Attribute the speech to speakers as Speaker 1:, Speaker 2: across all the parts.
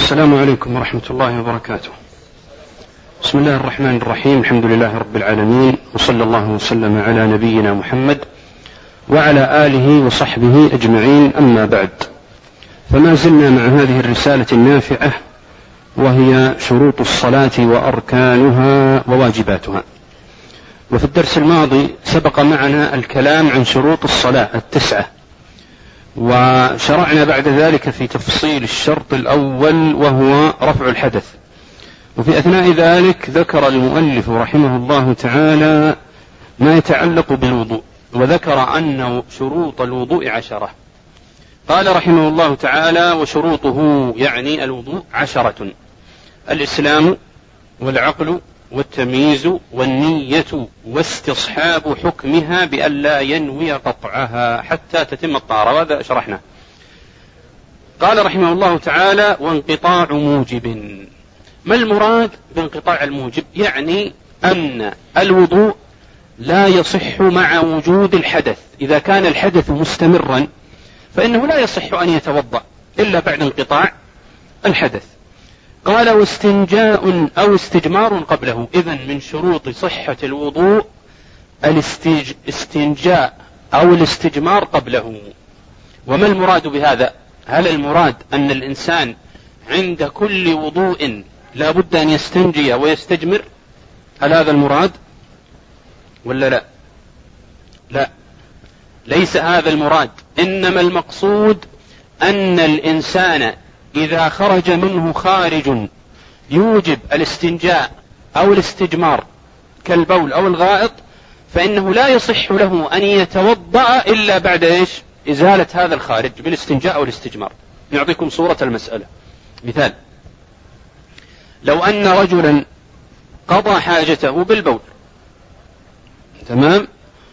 Speaker 1: السلام عليكم ورحمة الله وبركاته. بسم الله الرحمن الرحيم. الحمد لله رب العالمين، وصلى الله وسلم على نبينا محمد وعلى آله وصحبه أجمعين، أما بعد، فما زلنا مع هذه الرسالة النافعة وهي شروط الصلاة وأركانها وواجباتها. وفي الدرس الماضي سبق معنا الكلام عن شروط الصلاة 9، وشرعنا بعد ذلك في تفصيل الشرط الأول وهو رفع الحدث. وفي أثناء ذلك ذكر المؤلف رحمه الله تعالى ما يتعلق بالوضوء، وذكر أن شروط الوضوء 10. قال رحمه الله تعالى: وشروطه يعني الوضوء 10: الإسلام والعقل والتمييز والنية واستصحاب حكمها بأن لا ينوي قطعها حتى تتم الطهارة، وهذا شرحنا. قال رحمه الله تعالى: وانقطاع موجب. ما المراد بانقطاع الموجب؟ يعني أن الوضوء لا يصح مع وجود الحدث. إذا كان الحدث مستمرا فإنه لا يصح أن يتوضأ إلا بعد انقطاع الحدث. قال: واستنجاء أو استجمار قبله. إذن من شروط صحة الوضوء الاستنجاء أو الاستجمار قبله. وما المراد بهذا؟ هل المراد أن الإنسان عند كل وضوء لا بد أن يستنجي ويستجمر؟ هل هذا المراد ولا لا؟ لا، ليس هذا المراد. إنما المقصود أن الإنسان إذا خرج منه خارج يوجب الاستنجاء أو الاستجمار كالبول أو الغائط، فإنه لا يصح له أن يتوضأ إلا بعد إزالة هذا الخارج بالاستنجاء أو الاستجمار. نعطيكم صورة المسألة. مثال: لو أن رجلا قضى حاجته بالبول، تمام،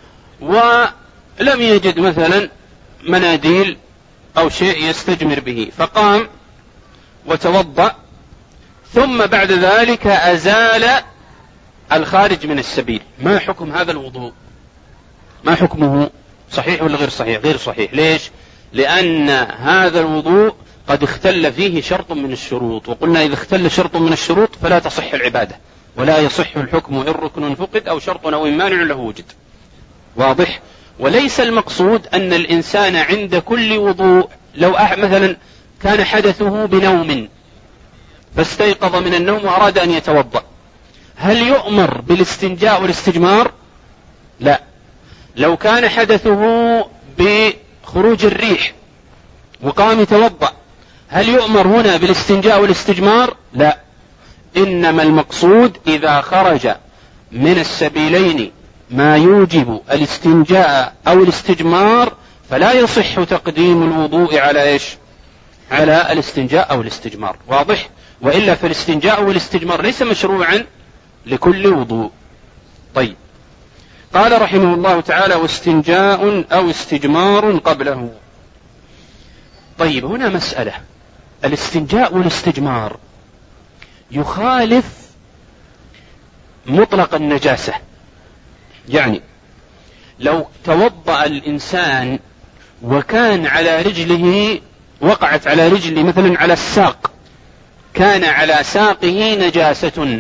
Speaker 1: ولم يجد مثلا مناديل أو شيء يستجمر به، فقام وتوضأ، ثم بعد ذلك أزال الخارج من السبيل. ما حكم هذا الوضوء؟ ما حكمه؟ صحيح ولا غير صحيح؟ غير صحيح. ليش؟ لأن هذا الوضوء قد اختل فيه شرط من الشروط، وقلنا إذا اختل شرط من الشروط فلا تصح العبادة، ولا يصح الحكم إن ركن فقد أو شرط أو مانع له وجد. واضح؟ وليس المقصود أن الإنسان عند كل وضوء، لو مثلا كان حدثه بنوم فاستيقظ من النوم وأراد أن يتوضأ، هل يؤمر بالاستنجاء والاستجمار؟ لا. لو كان حدثه بخروج الريح وقام يتوضأ، هل يؤمر هنا بالاستنجاء والاستجمار؟ لا. إنما المقصود إذا خرج من السبيلين ما يوجب الاستنجاء أو الاستجمار فلا يصح تقديم الوضوء على على الاستنجاء أو الاستجمار. واضح؟ وإلا فالاستنجاء والاستجمار ليس مشروعا لكل وضوء. طيب، قال رحمه الله تعالى: واستنجاء أو استجمار قبله. طيب، هنا مسألة: الاستنجاء والاستجمار يخالف مطلق النجاسة. يعني لو توضأ الإنسان وكان على رجله، وقعت على رجله مثلا على الساق، كان على ساقه نجاسة،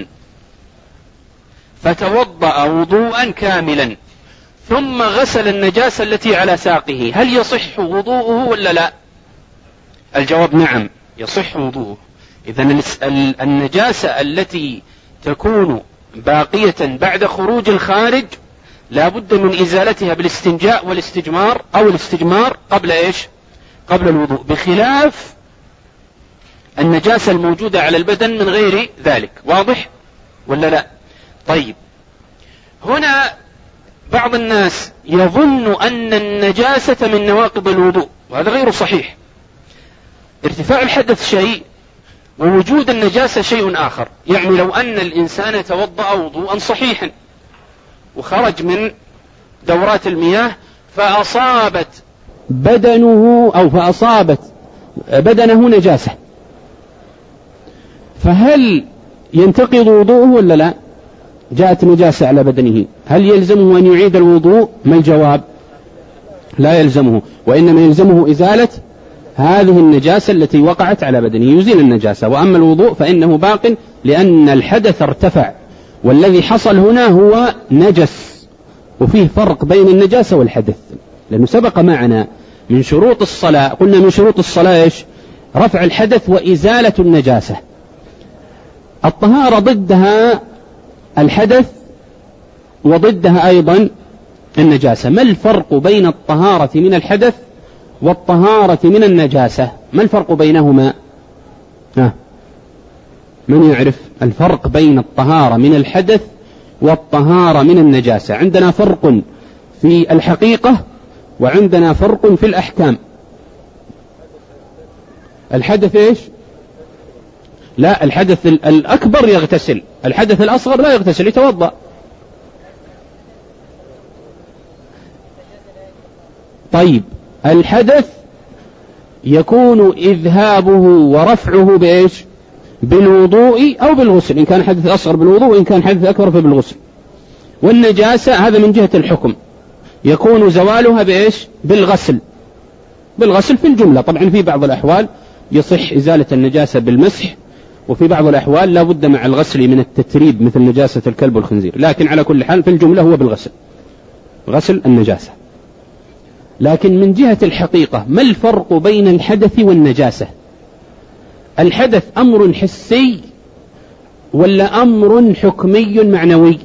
Speaker 1: فتوضأ وضوءا كاملا ثم غسل النجاسة التي على ساقه، هل يصح وضوءه ولا لا؟ الجواب: نعم، يصح وضوءه. إذن النجاسة التي تكون باقية بعد خروج الخارج لا بد من إزالتها بالاستنجاء والاستجمار أو الاستجمار قبل قبل الوضوء، بخلاف النجاسة الموجودة على البدن من غير ذلك. واضح ولا لا؟ طيب، هنا بعض الناس يظن أن النجاسة من نواقض الوضوء، وهذا غير صحيح. ارتفاع الحدث شيء ووجود النجاسة شيء آخر. يعني لو أن الإنسان توضأ وضوءا صحيحا وخرج من دورات المياه فأصابت بدنه نجاسة، فهل ينتقض وضوءه ولا لا؟ جاءت نجاسة على بدنه، هل يلزمه أن يعيد الوضوء؟ ما الجواب؟ لا يلزمه، وإنما يلزمه إزالة
Speaker 2: هذه النجاسة التي وقعت على بدنه يزيل النجاسة. وأما الوضوء فإنه باق لأن الحدث ارتفع، والذي حصل هنا هو نجس، وفيه فرق بين النجاسة والحدث، لأنه سبق معنا من شروط الصلاة، قلنا من شروط الصلاة إيش؟ رفع الحدث وإزالة النجاسة. الطهارة ضدها الحدث وضدها أيضا النجاسة. ما الفرق بين الطهارة من الحدث والطهارة من النجاسة؟ ما الفرق بينهما؟ من يعرف الفرق بين الطهارة من الحدث والطهارة من النجاسة؟ عندنا فرق في الحقيقة وعندنا فرق في الأحكام. الحدث إيش؟ لا، الحدث الأكبر يغتسل، الحدث الأصغر لا يغتسل، يتوضأ. طيب، الحدث يكون إذهابه ورفعه بإيش؟ بالوضوء أو بالغسل، إن كان حدث أصغر بالوضوء وإن كان حدث أكبر فبالغسل. والنجاسة هذا من جهة الحكم يكون زوالها بإيش؟ بالغسل في الجملة. طبعا في بعض الأحوال يصح إزالة النجاسة بالمسح، وفي بعض الأحوال لا بد مع الغسل من التتريب مثل نجاسة الكلب والخنزير، لكن على كل حال في الجملة هو بالغسل، غسل النجاسة. لكن من جهة الحقيقة ما الفرق بين الحدث والنجاسة؟ الحدث أمر حسي ولا أمر حكمي معنوي؟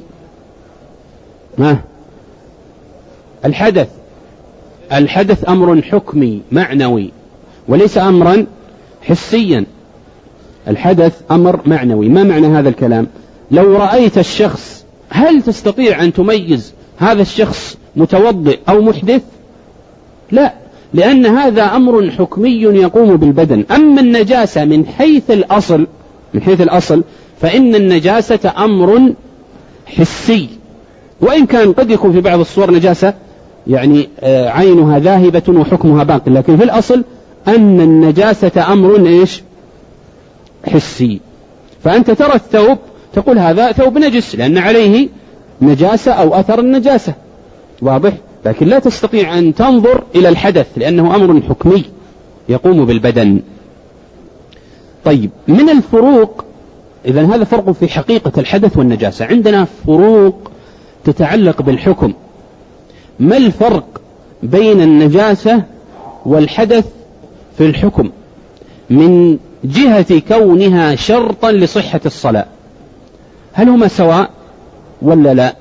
Speaker 2: الحدث أمر حكمي معنوي وليس أمرا حسيا. الحدث أمر معنوي. ما معنى هذا الكلام؟ لو رأيت الشخص هل تستطيع أن تميز هذا الشخص متوضئ أو محدث؟ لا، لأن هذا أمر حكمي يقوم بالبدن. أما النجاسة من حيث الأصل فإن النجاسة أمر حسي، وإن كان قد يكون في بعض الصور نجاسة يعني عينها ذاهبة وحكمها باق، لكن في الأصل أن النجاسة أمر إيش؟ حسي. فأنت ترى الثوب تقول هذا ثوب نجس لأن عليه نجاسة أو أثر النجاسة، واضح؟ لكن لا تستطيع أن تنظر إلى الحدث لأنه أمر حكمي يقوم بالبدن. طيب، من الفروق، إذن هذا فرق في حقيقة الحدث والنجاسة. عندنا فروق تتعلق بالحكم. ما الفرق بين النجاسة والحدث في الحكم من جهة كونها شرطا لصحة الصلاة؟ هل هما سواء ولا لا؟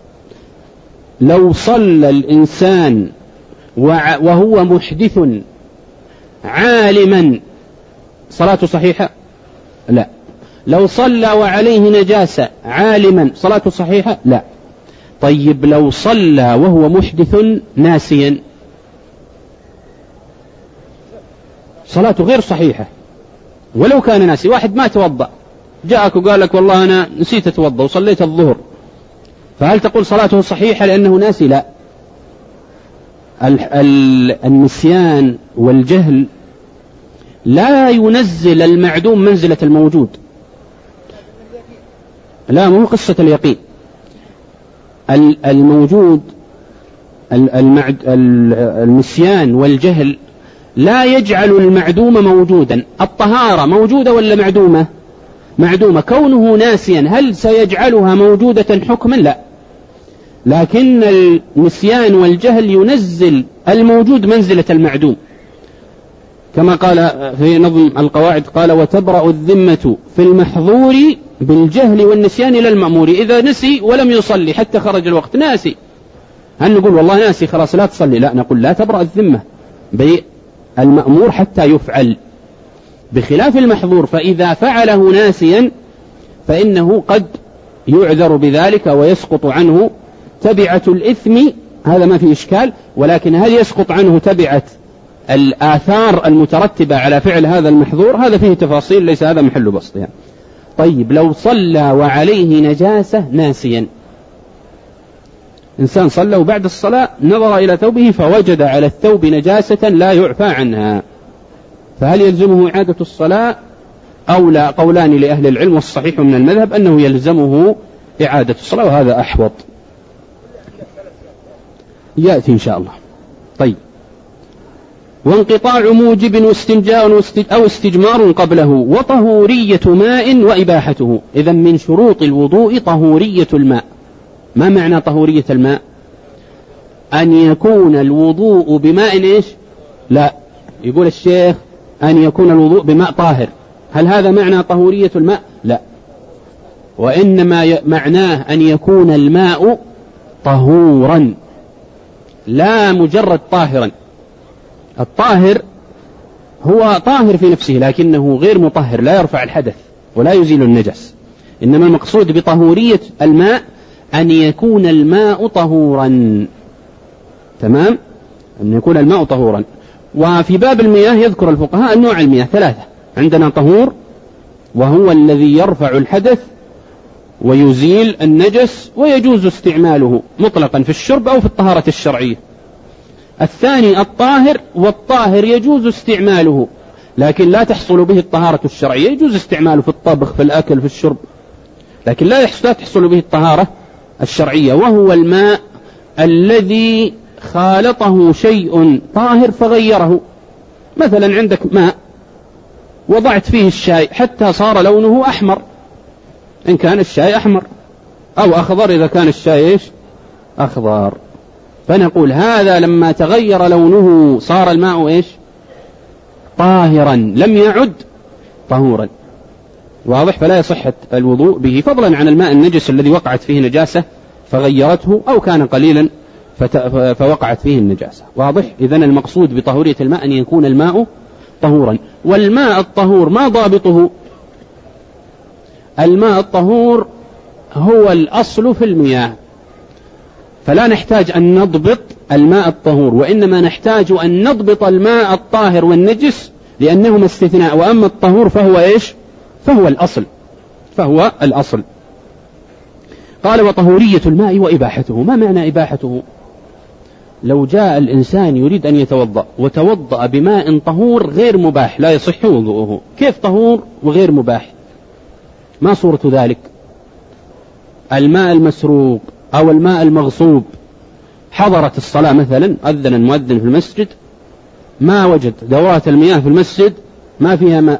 Speaker 2: لو صلى الإنسان وهو محدث عالما صلاته صحيحة؟ لا. لو صلى وعليه نجاسة عالما صلاته صحيحة؟ لا. طيب، لو صلى وهو محدث ناسيا صلاته غير صحيحة ولو كان ناسي. واحد ما توضأ جاءك وقال لك والله أنا نسيت أتوضأ وصليت الظهر، فهل تقول صلاته صحيحة لأنه ناسي؟ لا. النسيان والجهل لا ينزل المعدوم منزلة الموجود. لا، مو قصة اليقين. الموجود النسيان والجهل لا يجعل المعدوم موجودا. الطهارة موجودة ولا معدومة؟ معدومة. كونه ناسيا هل سيجعلها موجودة حكما؟ لا. لكن النسيان والجهل ينزل الموجود منزلة المعدوم، كما قال في نظم القواعد قال: وتبرأ الذمة في المحظور بالجهل والنسيان إلى المأمور. إذا نسي ولم يصلي حتى خرج الوقت، ناسي، هل نقول والله ناسي خلاص لا تصلي؟ لا، نقول لا تبرأ الذمة بالمأمور حتى يفعل، بخلاف المحظور فإذا فعله ناسيا فإنه قد يعذر بذلك ويسقط عنه تبعة الإثم، هذا ما في إشكال. ولكن هل يسقط عنه تبعة الآثار المترتبة على فعل هذا المحظور؟ هذا فيه تفاصيل ليس هذا محل بسطها يعني. طيب، لو صلى وعليه نجاسة ناسيا، إنسان صلى وبعد الصلاة نظر إلى ثوبه فوجد على الثوب نجاسة لا يعفى عنها، فهل يلزمه إعادة الصلاة أو لا؟ قولان لأهل العلم، والصحيح من المذهب أنه يلزمه إعادة الصلاة، وهذا أحوط، يأتي إن شاء الله. طيب، وانقطاع موجب واستنجاء أو استجمار قبله، وطهورية ماء وإباحته. إذن من شروط الوضوء طهورية الماء. ما معنى طهورية الماء؟ أن يكون الوضوء بماء إيش؟ لا، يقول الشيخ أن يكون الوضوء بماء طاهر. هل هذا معنى طهورية الماء؟ لا، وإنما معناه أن يكون الماء طهورا لا مجرد طاهرا. الطاهر هو طاهر في نفسه لكنه غير مطهر، لا يرفع الحدث ولا يزيل النجس. إنما المقصود بطهورية الماء أن يكون الماء طهورا. تمام؟ أن يكون الماء طهورا. وفي باب المياه يذكر الفقهاء أنواع المياه 3. عندنا طهور وهو الذي يرفع الحدث ويزيل النجس ويجوز استعماله مطلقا في الشرب أو في الطهارة الشرعية. الثاني الطاهر، والطاهر يجوز استعماله لكن لا تحصل به الطهارة الشرعية. يجوز استعماله في الطبخ، في الأكل، في الشرب، لكن لا تحصل به الطهارة الشرعية، وهو الماء الذي خالطه شيء طاهر فغيره. مثلا عندك ماء وضعت فيه الشاي حتى صار لونه أحمر، إن كان الشاي أحمر، أو أخضر إذا كان الشاي إيش؟ أخضر. فنقول هذا لما تغير لونه صار الماء إيش؟ طاهرا، لم يعد طهورا. واضح؟ فلا يصح الوضوء به، فضلا عن الماء النجس الذي وقعت فيه نجاسة فغيرته، أو كان قليلا فوقعت فيه النجاسة. واضح؟ إذن المقصود بطهورية الماء أن يكون الماء طهورا. والماء الطهور ما ضابطه؟ الماء الطهور هو الأصل في المياه، فلا نحتاج أن نضبط الماء الطهور، وإنما نحتاج أن نضبط الماء الطاهر والنجس لأنهما استثناء. وأما الطهور فهو إيش؟ فهو الأصل. قال وطهورية الماء وإباحته. ما معنى إباحته؟ لو جاء الإنسان يريد أن يتوضأ وتوضأ بماء طهور غير مباح لا يصح وضوءه. كيف طهور وغير مباح؟ ما صورة ذلك؟ الماء المسروق أو الماء المغصوب. حضرت الصلاة مثلا، أذن المؤذن في المسجد، ما وجد دورات المياه في المسجد ما فيها ماء،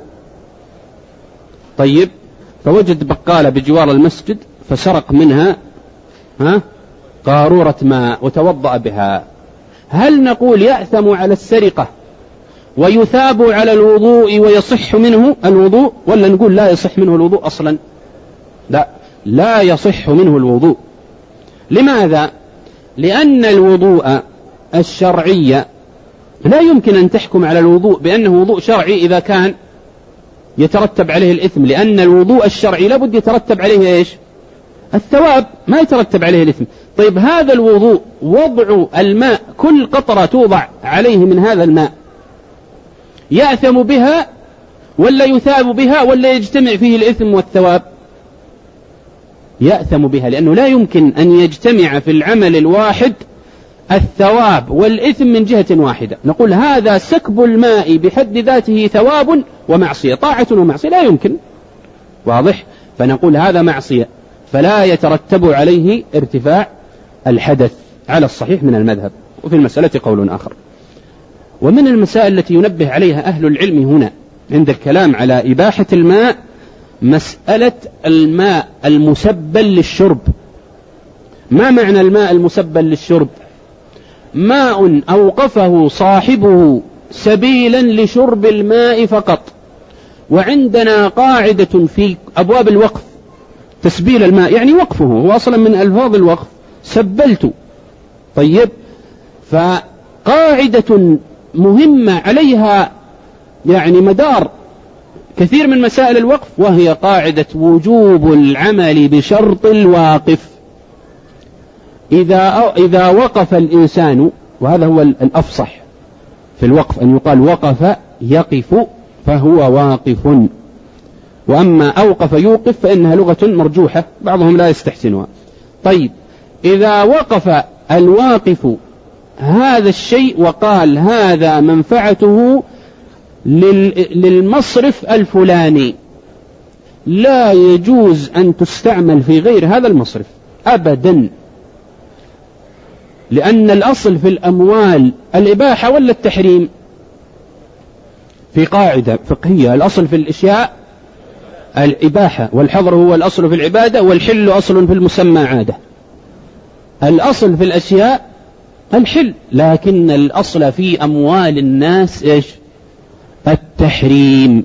Speaker 2: طيب، فوجد بقالة بجوار المسجد فسرق منها قارورة ماء وتوضأ بها. هل نقول يأثم على السرقة ويثاب على الوضوء ويصح منه الوضوء، ولا نقول لا يصح منه الوضوء أصلا؟ لا يصح منه الوضوء. لماذا؟ لأن الوضوء الشرعي لا يمكن أن تحكم على الوضوء بأنه وضوء شرعي إذا كان يترتب عليه الإثم، لأن الوضوء الشرعي لابد يترتب عليه إيش؟ الثواب، ما يترتب عليه الإثم. طيب هذا الوضوء وضع الماء، كل قطرة توضع عليه من هذا الماء يأثم بها ولا يثاب بها ولا يجتمع فيه الإثم والثواب؟ يأثم بها، لأنه لا يمكن أن يجتمع في العمل الواحد الثواب والإثم من جهة واحدة. نقول هذا سكب الماء بحد ذاته ثواب ومعصية، طاعة ومعصية، لا يمكن. واضح؟ فنقول هذا معصية فلا يترتب عليه ارتفاع الحدث على الصحيح من المذهب. وفي المسألة قول آخر. ومن المسائل التي ينبه عليها أهل العلم هنا عند الكلام على إباحة الماء مسألة الماء المسبل للشرب. ما معنى الماء المسبل للشرب؟ ماء أوقفه صاحبه سبيلا لشرب الماء فقط. وعندنا قاعدة في أبواب الوقف تسبيل الماء، يعني وقفه، هو أصلا من ألفاظ الوقف سبلت. طيب، فقاعدة مهمة عليها يعني مدار كثير من مسائل الوقف، وهي قاعدة وجوب العمل بشرط الواقف. إذا وقف الإنسان، وهذا هو الأفصح في الوقف أن يقال وقف يقف فهو واقف، وأما أوقف يوقف فإنها لغة مرجوحة بعضهم لا يستحسنها. طيب، إذا وقف الواقف هذا الشيء وقال هذا منفعته للمصرف الفلاني، لا يجوز أن تستعمل في غير هذا المصرف أبدا، لأن الأصل في الأموال الإباحة ولا التحريم؟ في قاعدة فقهية: الأصل في الأشياء الإباحة، والحظر هو الأصل في العبادة، والحل أصل في المسمى عادة. الأصل في الأشياء الحل، لكن الأصل في أموال الناس إيش؟ التحريم.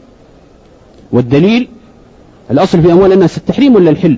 Speaker 2: والدليل: الأصل في أموال الناس التحريم ولا الحل؟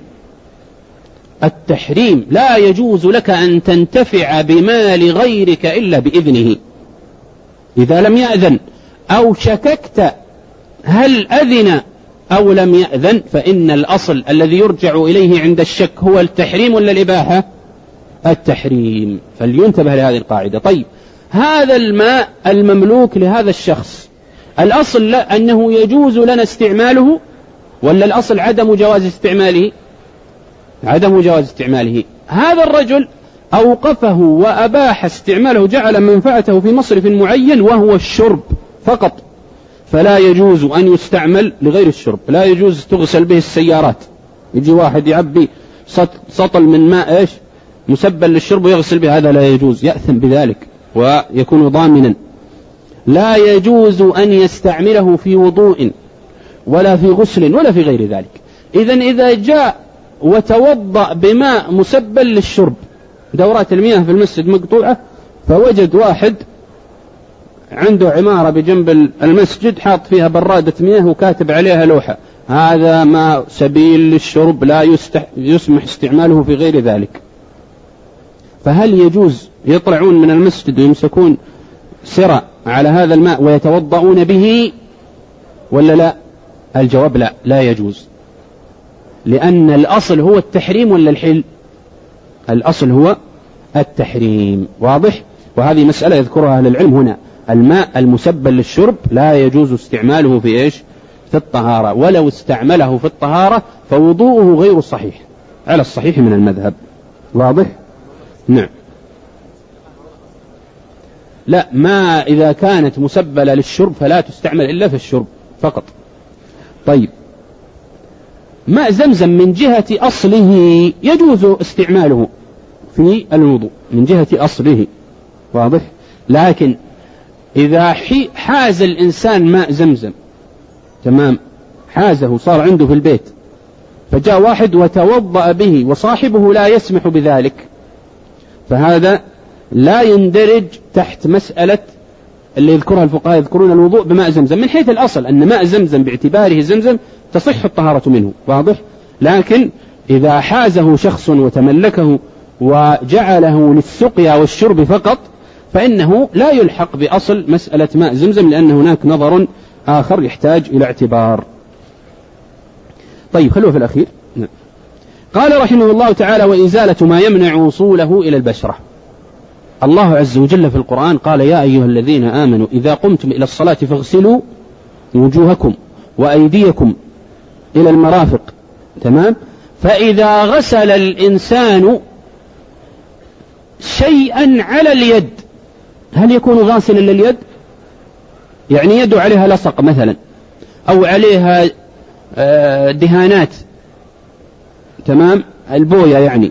Speaker 2: التحريم. لا يجوز لك أن تنتفع بمال غيرك إلا بإذنه. إذا لم يأذن أو شككت هل أذن أو لم يأذن، فإن الأصل الذي يرجع إليه عند الشك هو التحريم ولا الإباحة؟ التحريم. فلينتبه لهذه القاعدة. طيب، هذا الماء المملوك لهذا الشخص، الأصل أنه يجوز لنا استعماله ولا الأصل عدم جواز استعماله؟ عدم جواز استعماله. هذا الرجل أوقفه وأباح استعماله، جعل منفعته في مصرف معين وهو الشرب فقط، فلا يجوز أن يستعمل لغير الشرب. لا يجوز تغسل به السيارات، يجي واحد يعبي سطل من ماء إيش مسبل للشرب ويغسل به، هذا لا يجوز، يأثم بذلك ويكون ضامنا. لا يجوز أن يستعمله في وضوء ولا في غسل ولا في غير ذلك. إذا جاء وتوضأ بماء مسبل للشرب، دورات المياه في المسجد مقطوعة، فوجد واحد عنده عمارة بجنب المسجد حاط فيها برادة مياه وكاتب عليها لوحة: هذا ماء سبيل للشرب، لا يسمح استعماله في غير ذلك. فهل يجوز يطلعون من المسجد ويمسكون سرة على هذا الماء ويتوضؤون به ولا لا؟ الجواب لا، لا يجوز، لأن الأصل هو التحريم ولا الحل؟ الأصل هو التحريم. واضح؟ وهذه مسألة يذكرها أهل العلم هنا: الماء المسبل للشرب لا يجوز استعماله في إيش؟ في الطهارة، ولو استعمله في الطهارة فوضوءه غير صحيح على الصحيح من المذهب. واضح؟ نعم. لا، ما إذا كانت مسبلة للشرب فلا تستعمل إلا في الشرب فقط. طيب، ماء زمزم من جهة أصله يجوز استعماله في الوضوء من جهة أصله. واضح؟ لكن إذا حاز الإنسان ماء زمزم، تمام، حازه صار عنده في البيت، فجاء واحد وتوضأ به وصاحبه لا يسمح بذلك، فهذا لا يندرج تحت مسألة اللي يذكرها الفقهاء، يذكرون الوضوء بماء زمزم من حيث الأصل أن ماء زمزم باعتباره زمزم تصح الطهارة منه. واضح؟ لكن إذا حازه شخص وتملكه وجعله للسقيا والشرب فقط، فإنه لا يلحق بأصل مسألة ماء زمزم، لأن هناك نظر آخر يحتاج إلى اعتبار. طيب، خلوه في الأخير. قال رحمه الله تعالى: وإزالة ما يمنع وصوله إلى البشرة. الله عز وجل في القرآن قال: يا أيها الذين آمنوا إذا قمتم إلى الصلاة فاغسلوا وجوهكم وأيديكم إلى المرافق. تمام؟ فإذا غسل الإنسان شيئا على اليد، هل يكون غاسلا لليد؟ يعني يده عليها لصق مثلا، أو عليها دهانات، تمام، البوية يعني،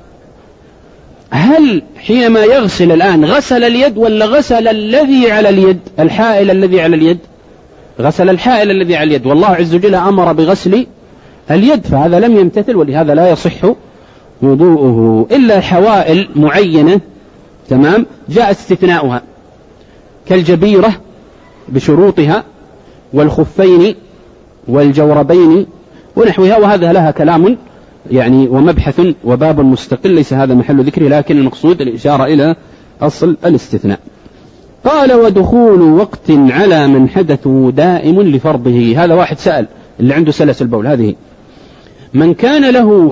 Speaker 2: هل حينما يغسل الآن غسل اليد ولا غسل الذي على اليد، الحائل الذي على اليد؟ غسل الحائل الذي على اليد، والله عز وجل أمر بغسل اليد، فهذا لم يمتثل، ولهذا لا يصح وضوءه إلا حوائل معينة، تمام، جاء استثناؤها كالجبيرة بشروطها والخفين والجوربين ونحوها، وهذا لها كلام يعني ومبحث وباب مستقل، ليس هذا محل ذكره، لكن المقصود الإشارة إلى أصل الاستثناء. قال: ودخول وقت على من حدثه دائم لفرضه. هذا واحد سأل اللي عنده سلس البول، هذه من كان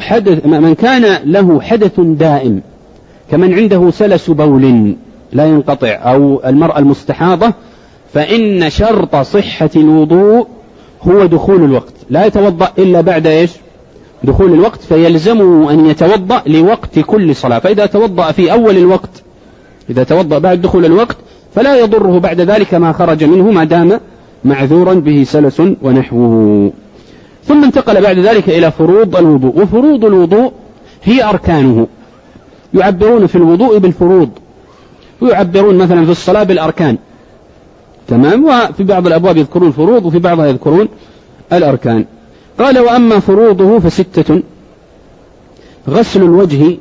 Speaker 2: له حدث دائم كمن عنده سلس بول لا ينقطع، أو المرأة المستحاضة، فإن شرط صحة الوضوء هو دخول الوقت، لا يتوضأ إلا بعد إيش؟ دخول الوقت، فيلزمه أن يتوضأ لوقت كل صلاة. فإذا توضأ في أول الوقت، إذا توضأ بعد دخول الوقت، فلا يضره بعد ذلك ما خرج منه ما دام معذورا به سلس ونحوه. ثم انتقل بعد ذلك إلى فروض الوضوء. وفروض الوضوء هي أركانه، يعبرون في الوضوء بالفروض، ويعبرون مثلا في الصلاة بالأركان. تمام. وفي بعض الأبواب يذكرون الفروض وفي بعضها يذكرون الأركان. قال وأما فروضه فستة: غسل الوجه،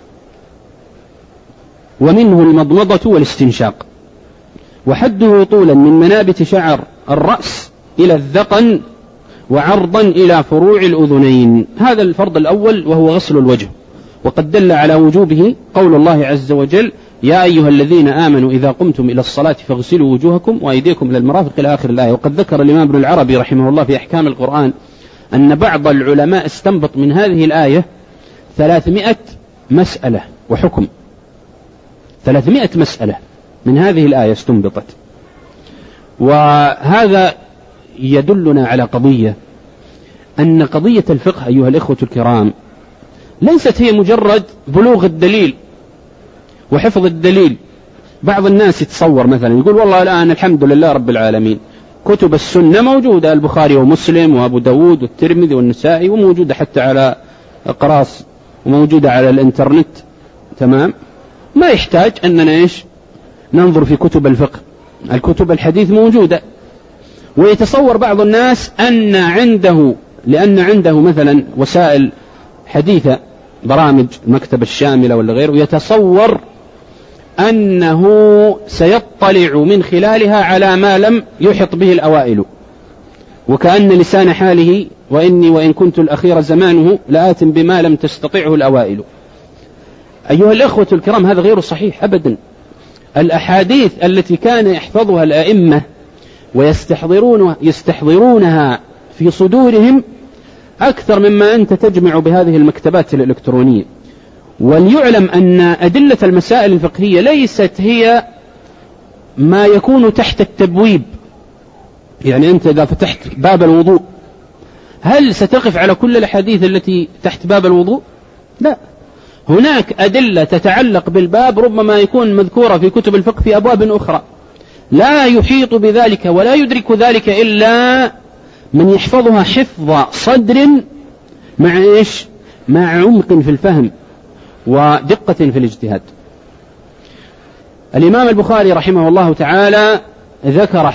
Speaker 2: ومنه المضمضة والاستنشاق، وحده طولا من منابت شعر الرأس إلى الذقن، وعرضا إلى فروع الأذنين. هذا الفرض الأول وهو غسل الوجه، وقد دل على وجوبه قول الله عز وجل: يا أيها الذين آمنوا إذا قمتم إلى الصلاة فاغسلوا وجوهكم وأيديكم إلى المرافق إلى آخر الآية. وقد ذكر الإمام ابن العربي رحمه الله في أحكام القرآن أن بعض العلماء استنبط من هذه الآية 300 مسألة وحكم. 300 مسألة من هذه الآية استنبطت. وهذا يدلنا على قضية، أن قضية الفقه أيها الإخوة الكرام ليست هي مجرد بلوغ الدليل وحفظ الدليل. بعض الناس يتصور مثلا يقول والله الآن الحمد لله رب العالمين كتب السنة موجودة، البخاري ومسلم وأبو داود والترمذي والنسائي، وموجودة حتى على أقراص وموجودة على الإنترنت، تمام، ما يحتاج أننا ننظر في كتب الفقه، الكتب الحديث موجودة. ويتصور بعض الناس أن عنده، لأن عنده مثلا وسائل حديثة، برامج المكتبة الشاملة ولا غيره، يتصور أنه سيطلع من خلالها على ما لم يحط به الأوائل، وكأن لسان حاله وإني وإن كنت الأخير زمانه لآت بما لم تستطعه الأوائل. أيها الأخوة الكرام، هذا غير صحيح أبدا. الأحاديث التي كان يحفظها الأئمة ويستحضرونها في صدورهم أكثر مما أنت تجمع بهذه المكتبات الإلكترونية. وليعلم أن أدلة المسائل الفقهية ليست هي ما يكون تحت التبويب. يعني أنت إذا فتحت باب الوضوء هل ستقف على كل الأحاديث التي تحت باب الوضوء؟ لا، هناك أدلة تتعلق بالباب ربما يكون مذكورة في كتب الفقه في أبواب أخرى، لا يحيط بذلك ولا يدرك ذلك إلا من يحفظها حفظ صدر مع عمق في الفهم ودقة في الاجتهاد. الإمام البخاري رحمه الله تعالى ذكر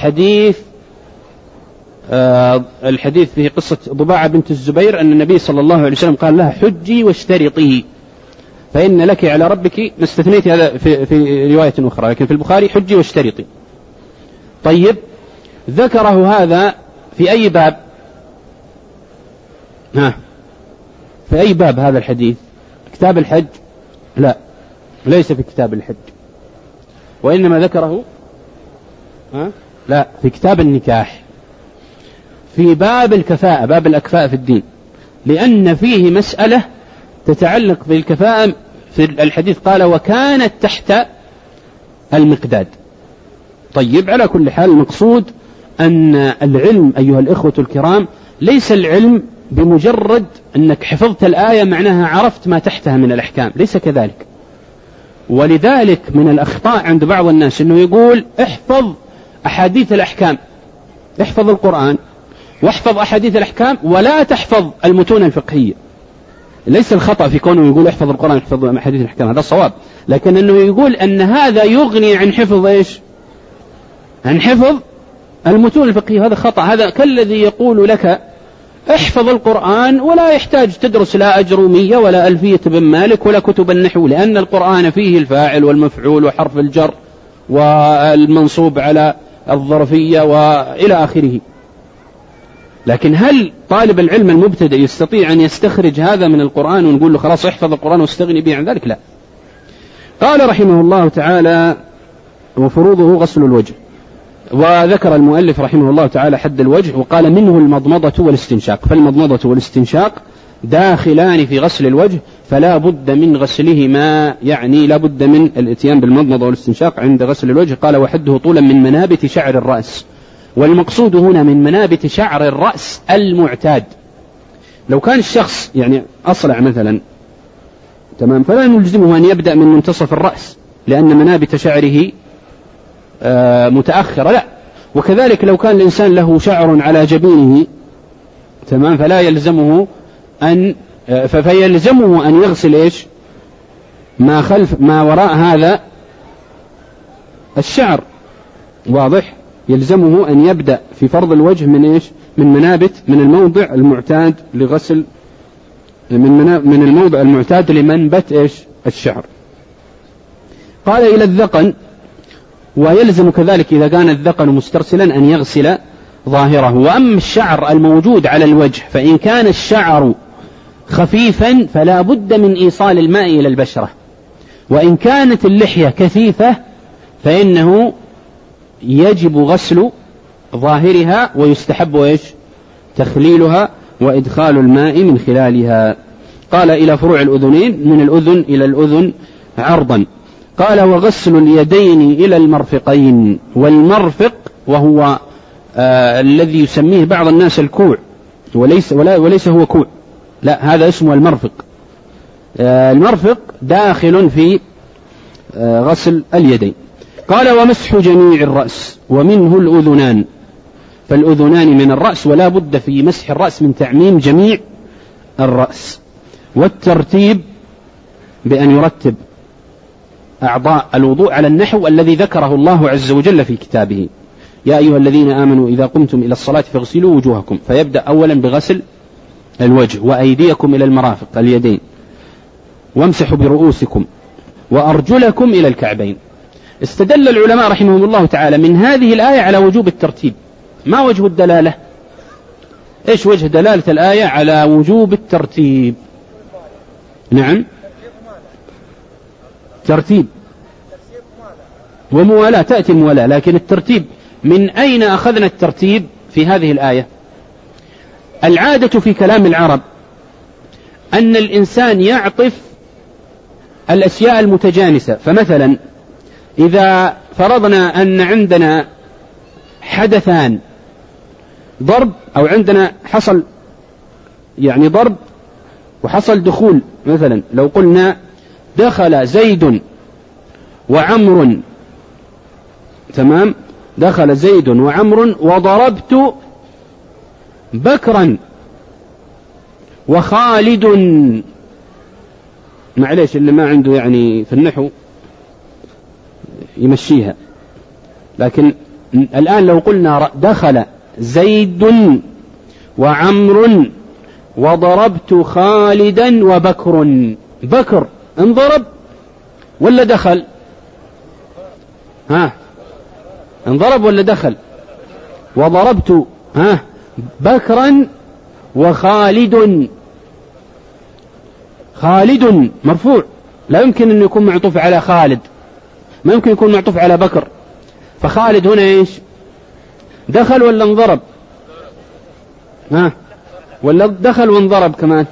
Speaker 2: الحديث في قصة ضباعة بنت الزبير أن النبي صلى الله عليه وسلم قال لها: حجي واشترطي فإن لك على ربك، ما استثنيت هذا في رواية أخرى، لكن في البخاري حجي واشترطي. طيب، ذكره هذا في أي باب؟ في أي باب هذا الحديث؟ كتاب الحج؟ لا، ليس في كتاب الحج، وإنما ذكره لا، في كتاب النكاح، في باب الكفاءة، باب الأكفاء في الدين، لأن فيه مسألة تتعلق بالكفاءة. في الحديث قال: وكانت تحت المقداد. طيب، على كل حال المقصود أن العلم أيها الإخوة الكرام ليس العلم بمجرد أنك حفظت الآية معناها عرفت ما تحتها من الأحكام، ليس كذلك. ولذلك من الأخطاء عند بعض الناس أنه يقول احفظ أحاديث الأحكام، احفظ القرآن واحفظ أحاديث الأحكام ولا تحفظ المتون الفقهية. ليس الخطأ في كونه يقول احفظ القرآن احفظ أحاديث الأحكام، هذا الصواب، لكن أنه يقول أن هذا يغني عن حفظ عن حفظ المتون الفقهية، هذا خطأ. هذا كالذي يقول لك احفظ القرآن ولا يحتاج تدرس لا أجرومية ولا ألفية بن مالك ولا كتب النحو، لأن القرآن فيه الفاعل والمفعول وحرف الجر والمنصوب على الظرفية وإلى آخره. لكن هل طالب العلم المبتدئ يستطيع أن يستخرج هذا من القرآن ونقول له خلاص احفظ القرآن واستغني به عن ذلك؟ لا. قال رحمه الله تعالى: وفروضه غسل الوجه. وذكر المؤلف رحمه الله تعالى حد الوجه، وقال: منه المضمضة والاستنشاق. فالمضمضة والاستنشاق داخلان في غسل الوجه، فلا بد من غسلهما، يعني لا بد من الاتيان بالمضمضة والاستنشاق عند غسل الوجه. قال: وحده طولا من منابت شعر الرأس. والمقصود هنا من منابت شعر الرأس المعتاد. لو كان الشخص يعني أصلع مثلا، تمام، فلا نلزمه أن يبدأ من منتصف الرأس لأن منابت شعره متأخرة، لا. وكذلك لو كان الإنسان له شعر على جبينه، تمام، فلا يلزمه فيلزمه أن يغسل ما وراء هذا الشعر، واضح. يلزمه أن يبدأ في فرض الوجه من إيش؟ من منابت، من الموضع المعتاد لغسل، من الموضع المعتاد لمنبت إيش؟ الشعر. قال إلى الذقن، ويلزم كذلك إذا كان الذقن مسترسلا أن يغسل ظاهره. وأما الشعر الموجود على الوجه فإن كان الشعر خفيفا فلا بد من إيصال الماء إلى البشرة، وإن كانت اللحية كثيفة فإنه يجب غسل ظاهرها، ويستحب إيش؟ تخليلها وإدخال الماء من خلالها. قال إلى فروع الأذنين، من الأذن إلى الأذن عرضا. قال وغسل اليدين إلى المرفقين. والمرفق وهو الذي يسميه بعض الناس الكوع، وليس هو كوع، لا، هذا اسمه المرفق. المرفق داخل في غسل اليدين. قال ومسح جميع الرأس ومنه الأذنان، فالأذنان من الرأس، ولا بد في مسح الرأس من تعميم جميع الرأس. والترتيب بأن يرتب أعضاء الوضوء على النحو الذي ذكره الله عز وجل في كتابه: يا أيها الذين آمنوا إذا قمتم إلى الصلاة فاغسلوا وجوهكم، فيبدأ أولا بغسل الوجه، وأيديكم إلى المرافق اليدين، وامسحوا برؤوسكم وأرجلكم إلى الكعبين. استدل العلماء رحمهم الله تعالى من هذه الآية على وجوب الترتيب. ما وجه الدلالة؟ إيش وجه دلالة الآية على وجوب الترتيب؟ نعم، ترتيب وموالاة، تأتي الموالاة، لكن الترتيب من أين أخذنا الترتيب في هذه الآية؟ العادة في كلام العرب أن الإنسان يعطف الأشياء المتجانسة. فمثلا إذا فرضنا أن عندنا حدثان، ضرب، أو عندنا حصل يعني ضرب وحصل دخول، مثلا لو قلنا دخل زيد وعمر، تمام، دخل زيد وعمر وضربت بكرا وخالد. معليش اللي ما عنده يعني في النحو يمشيها، لكن الآن لو قلنا دخل زيد وعمر وضربت خالدا وبكر، بكر انضرب ولا دخل؟ انضرب ولا دخل؟ وضربت بكرا وخالد. خالد مرفوع، لا يمكن أن يكون معطوف على خالد، ما يمكن يكون معطوف على بكر. فخالد هنا إيش؟ دخل ولا انضرب؟ ولا دخل وانضرب كمان؟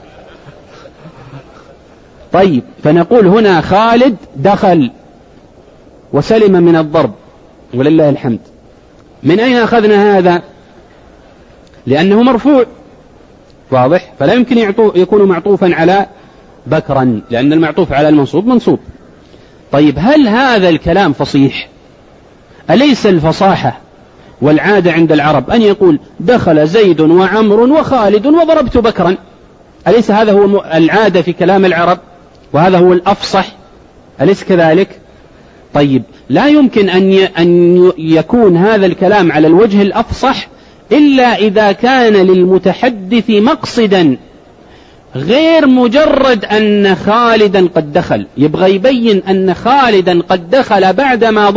Speaker 2: طيب، فنقول هنا خالد دخل وسلم من الضرب ولله الحمد. من أين أخذنا هذا؟ لأنه مرفوع، واضح، فلا يمكن يكون معطوفا على بكرا، لأن المعطوف على المنصوب منصوب. طيب، هل هذا الكلام فصيح؟ أليس الفصاحة والعادة عند العرب أن يقول دخل زيد وعمر وخالد وضربت بكرا؟ أليس هذا هو العادة في كلام العرب، وهذا هو الأفصح؟ أليس كذلك؟ طيب، لا يمكن أن يكون هذا الكلام على الوجه الأفصح إلا إذا كان للمتحدث مقصدا غير مجرد أن خالدا قد دخل، يبغى يبين أن خالدا قد دخل بعدما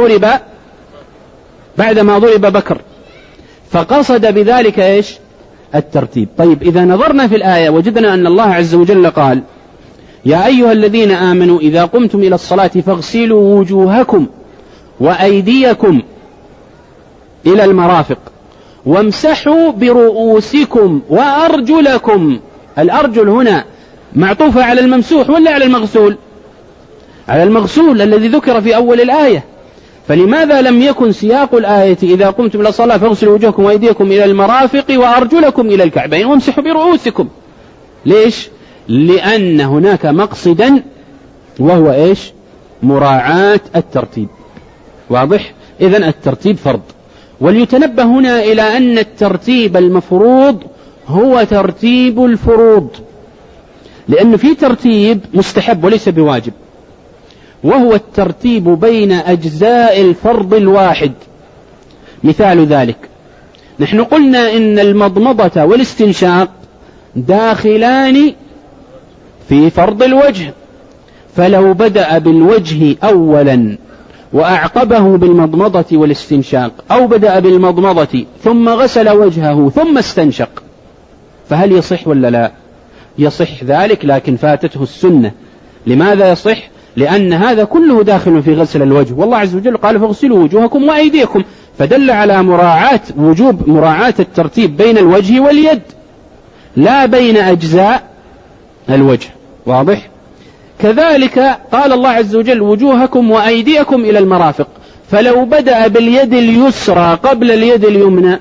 Speaker 2: ضرب بكر، فقصد بذلك إيش؟ الترتيب. طيب، إذا نظرنا في الآية وجدنا أن الله عز وجل قال: يا أيها الذين آمنوا إذا قمتم إلى الصلاة فاغسلوا وجوهكم وأيديكم إلى المرافق وامسحوا برؤوسكم وأرجلكم. الأرجل هنا معطوفة على الممسوح ولا على المغسول؟ على المغسول الذي ذكر في أول الآية. فلماذا لم يكن سياق الآية إذا قمتم إلى الصلاة فاغسلوا وجوهكم وأيديكم إلى المرافق وأرجلكم إلى الكعبين وامسحوا برؤوسكم؟ ليش؟ لأن هناك مقصدا، وهو إيش؟ مراعاة الترتيب. واضح؟ إذن الترتيب فرض. وليتنبه هنا إلى أن الترتيب المفروض هو ترتيب الفروض، لأن في ترتيب مستحب وليس بواجب، وهو الترتيب بين أجزاء الفرض الواحد. مثال ذلك: نحن قلنا إن المضمضة والاستنشاق داخلان في فرض الوجه، فلو بدأ بالوجه أولا وأعقبه بالمضمضة والاستنشاق، أو بدأ بالمضمضة ثم غسل وجهه ثم استنشق، فهل يصح ولا لا؟ يصح ذلك، لكن فاتته السنة. لماذا يصح؟ لأن هذا كله داخل في غسل الوجه، والله عز وجل قال: فاغسلوا وجوهكم وأيديكم، فدل على وجوب مراعاة الترتيب بين الوجه واليد لا بين أجزاء الوجه. واضح؟ كذلك قال الله عز وجل: وجوهكم وأيديكم إلى المرافق، فلو بدأ باليد اليسرى قبل اليد اليمنى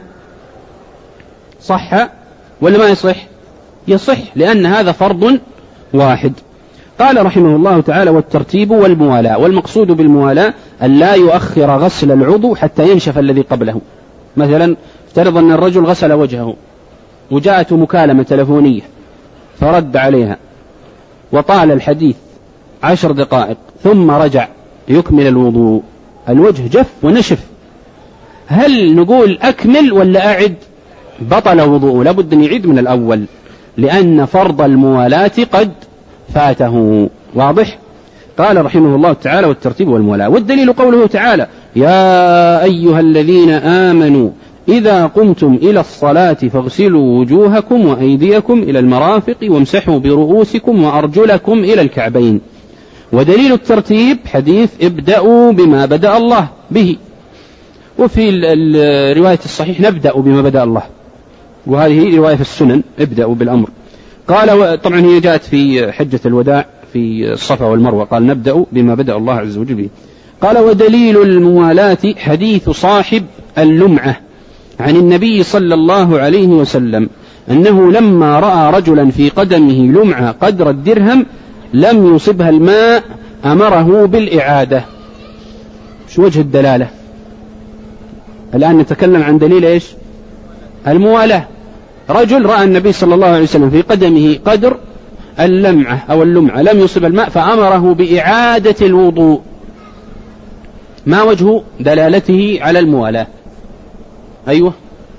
Speaker 2: صح ولا ما يصح؟ يصح، لأن هذا فرض واحد. قال رحمه الله تعالى: والترتيب والموالاة، والمقصود بالموالاة أن لا يؤخر غسل العضو حتى ينشف الذي قبله. مثلا افترض أن الرجل غسل وجهه وجاءته مكالمة تلفونية فرد عليها وطال الحديث 10 دقائق ثم رجع يكمل الوضوء، الوجه جف ونشف، هل نقول أكمل ولا أعد؟ بطل وضوء، لابد أن يعيد من الأول، لأن فرض الموالاة قد فاته. واضح؟ قال رحمه الله تعالى: والترتيب والموالاة. والدليل قوله تعالى: يا أيها الذين آمنوا إذا قمتم إلى الصلاة فاغسلوا وجوهكم وأيديكم إلى المرافق وامسحوا برؤوسكم وأرجلكم إلى الكعبين. ودليل الترتيب حديث: ابدأوا بما بدأ الله به. وفي الرواية الصحيح: نبدأ بما بدأ الله، وهذه رواية في السنن: ابدأوا بالأمر. قال طبعا هي جاءت في حجة الوداع في الصفا والمروة، قال: نبدأ بما بدأ الله عز وجل به. قال: ودليل الموالاة حديث صاحب اللمعة عن النبي صلى الله عليه وسلم أنه لما رأى رجلا في قدمه لمعة قدر الدرهم لم يصبها الماء أمره بالإعادة. شو وجه الدلالة؟ الآن نتكلم عن دليل إيش؟ الموالاة. رجل رأى النبي صلى الله عليه وسلم في قدمه قدر اللمعة أو اللمعة لم يصب الماء فأمره بإعادة الوضوء، ما وجه دلالته على الموالاة؟ أيوة،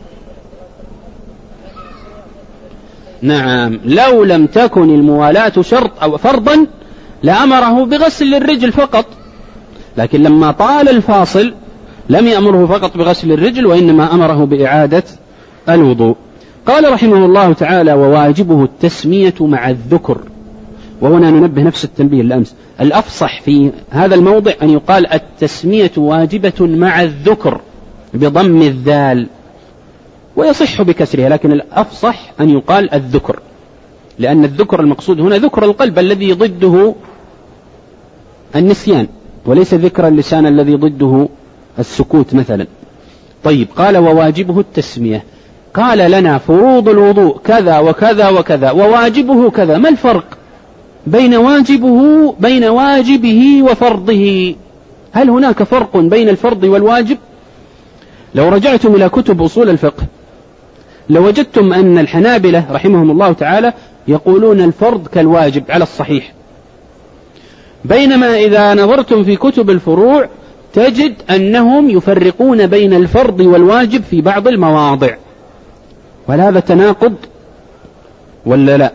Speaker 2: نعم، لو لم تكن الموالاة شرط أو فرضا لأمره بغسل الرجل فقط، لكن لما طال الفاصل لم يأمره فقط بغسل الرجل وإنما أمره بإعادة الوضوء. قال رحمه الله تعالى: وواجبه التسمية مع الذكر. وهنا ننبه نفس التنبيه الأمس، الأفصح في هذا الموضع أن يقال التسمية واجبة مع الذكر بضم الذال، ويصح بكسرها، لكن الأفصح أن يقال الذكر، لأن الذكر المقصود هنا ذكر القلب الذي ضده النسيان، وليس ذكر اللسان الذي ضده السكوت مثلا. طيب، قال: وواجبه التسمية. قال لنا: فروض الوضوء كذا وكذا وكذا وواجبه كذا، ما الفرق بين واجبه وفرضه؟ هل هناك فرق بين الفرض والواجب؟ لو رجعتم إلى كتب أصول الفقه لوجدتم أن الحنابلة رحمهم الله تعالى يقولون الفرض كالواجب على الصحيح، بينما إذا نظرتم في كتب الفروع تجد أنهم يفرقون بين الفرض والواجب في بعض المواضع. وهل هذا تناقض ولا لا؟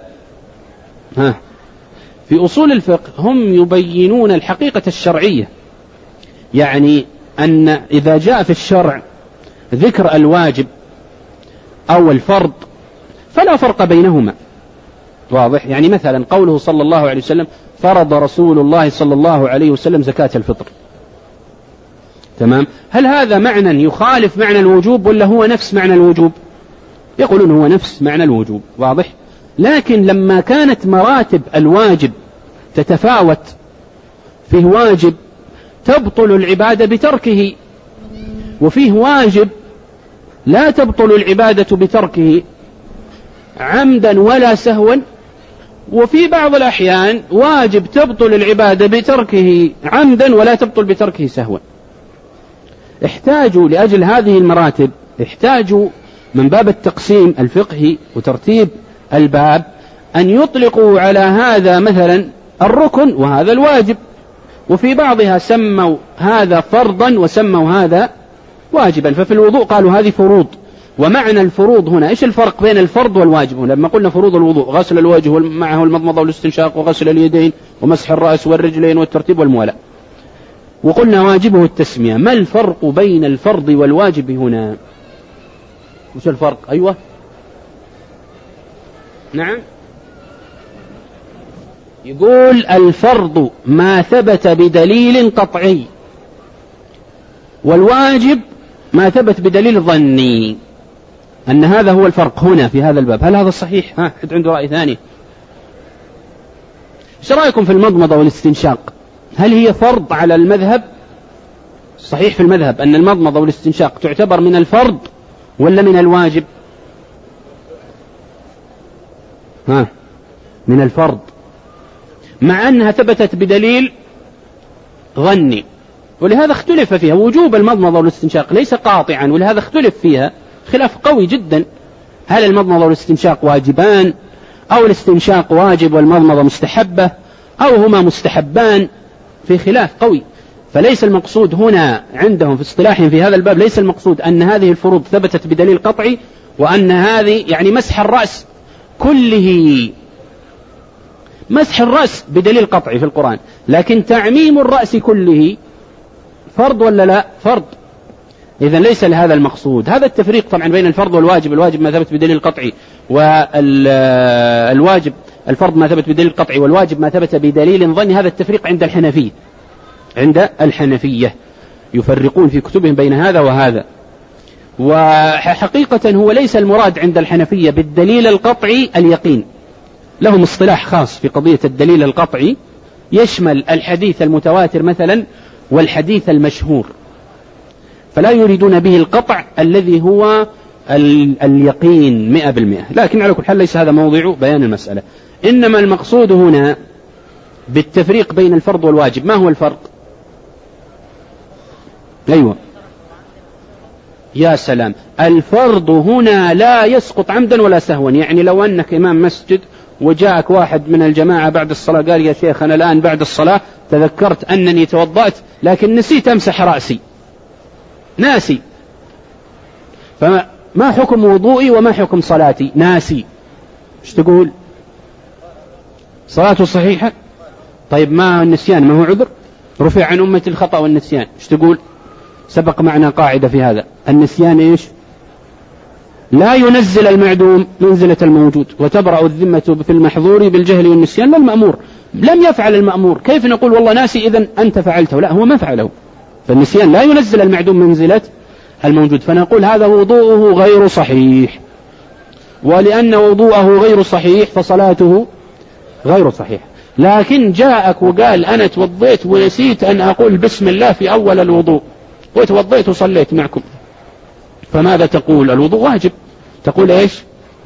Speaker 2: في أصول الفقه هم يبينون الحقيقة الشرعية، يعني أن إذا جاء في الشرع ذكر الواجب أو الفرض فلا فرق بينهما. واضح؟ يعني مثلا قوله صلى الله عليه وسلم: فرض رسول الله صلى الله عليه وسلم زكاة الفطر، تمام؟ هل هذا معنى يخالف معنى الوجوب ولا هو نفس معنى الوجوب؟ يقولون هو نفس معنى الوجوب. واضح؟ لكن لما كانت مراتب الواجب تتفاوت، فيه واجب تبطل العبادة بتركه، وفيه واجب لا تبطل العبادة بتركه عمدا ولا سهوا، وفي بعض الأحيان واجب تبطل العبادة بتركه عمدا ولا تبطل بتركه سهوا. احتاجوا لأجل هذه المراتب، احتاجوا من باب التقسيم الفقهي وترتيب الباب أن يطلقوا على هذا مثلا الركن وهذا الواجب، وفي بعضها سموا هذا فرضا وسموا هذا واجبا. ففي الوضوء قالوا هذه فروض. ومعنى الفروض هنا إيش الفرق بين الفرض والواجب؟ لما قلنا فروض الوضوء غسل الوجه معه المضمضة والاستنشاق وغسل اليدين ومسح الرأس والرجلين والترتيب والموالاة، وقلنا واجبه التسمية. ما الفرق بين الفرض والواجب هنا؟ وش الفرق؟ أيوة نعم. يقول الفرض ما ثبت بدليل قطعي، والواجب ما ثبت بدليل ظني. أن هذا هو الفرق هنا في هذا الباب. هل هذا صحيح؟ حد عنده رأي ثاني؟ ايش رأيكم في المضمضة والاستنشاق؟ هل هي فرض على المذهب؟ صحيح في المذهب أن المضمضة والاستنشاق تعتبر من الفرض ولا من الواجب؟ من الفرض، مع أنها ثبتت بدليل ظني، ولهذا اختلف فيها. وجوب المضمضة والاستنشاق ليس قاطعا، ولهذا اختلف فيها خلاف قوي جدا. هل المضمضة والاستنشاق واجبان، أو الاستنشاق واجب والمضمضة مستحبة، أو هما مستحبان؟ في خلاف قوي. فليس المقصود هنا عندهم في اصطلاحهم في هذا الباب، ليس المقصود أن هذه الفروض ثبتت بدليل قطعي، وأن هذه يعني مسح الرأس كله، مسح الرأس بدليل قطعي في القرآن، لكن تعميم الرأس كله فرض ولا لا؟ فرض. إذن ليس لهذا المقصود. هذا التفريق طبعا بين الفرض والواجب. الواجب ما ثبت بدليل قطعي، والواجب الفرض ما ثبت بدليل قطعي، والواجب ما ثبت بدليل ظني. هذا التفريق عند الحنفية، عند الحنفية يفرقون في كتبهم بين هذا وهذا. وحقيقة هو ليس المراد عند الحنفية بالدليل القطعي اليقين. لهم اصطلاح خاص في قضية الدليل القطعي، يشمل الحديث المتواتر مثلا والحديث المشهور، فلا يريدون به القطع الذي هو اليقين 100%. لكن على كل حال ليس هذا موضع بيان المسألة. إنما المقصود هنا بالتفريق بين الفرض والواجب. ما هو الفرق؟ أيوة يا سلام. الفرض هنا لا يسقط عمدا ولا سهوا. يعني لو أنك إمام مسجد وجاءك واحد من الجماعة بعد الصلاة قال يا شيخ أنا الآن بعد الصلاة تذكرت أنني توضأت لكن نسيت أمسح رأسي، ناسي، فما حكم وضوئي وما حكم صلاتي؟ ناسي. ايش تقول؟ صلاته صحيحة؟ طيب ما النسيان ما هو عذر؟ رفع عن أمة الخطأ والنسيان. ايش تقول؟ سبق معنا قاعدة في هذا، النسيان ايش؟ لا ينزل المعدوم منزلة الموجود، وتبرأ الذمة في المحظور بالجهل والنسيان لا المأمور. لم يفعل المأمور، كيف نقول والله ناسي إذن أنت فعلته؟ لا، هو ما فعله. فالنسيان لا ينزل المعدوم منزلة الموجود، فنقول هذا وضوءه غير صحيح، ولأن وضوءه غير صحيح فصلاته غير صحيح. لكن جاءك وقال أنا توضيت ونسيت أن أقول بسم الله في أول الوضوء، وتوضيت وصليت معكم، فماذا تقول؟ الوضوء واجب. تقول إيش؟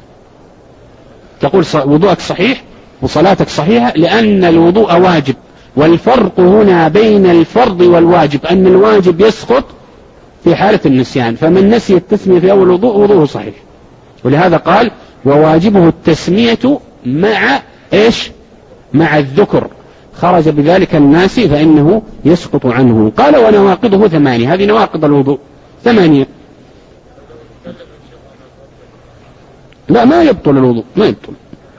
Speaker 2: تقول وضوءك صحيح وصلاتك صحيحة لأن الوضوء واجب. والفرق هنا بين الفرض والواجب أن الواجب يسقط في حالة النسيان، فمن نسي التسمية في أول الوضوء وضوءه صحيح. ولهذا قال وواجبه التسمية مع إيش؟ مع الذكر، خرج بذلك الناسي فإنه يسقط عنه. قال ونواقضه 8. هذه نواقض الوضوء 8. لا ما يبطل الوضوء، ما يبطل،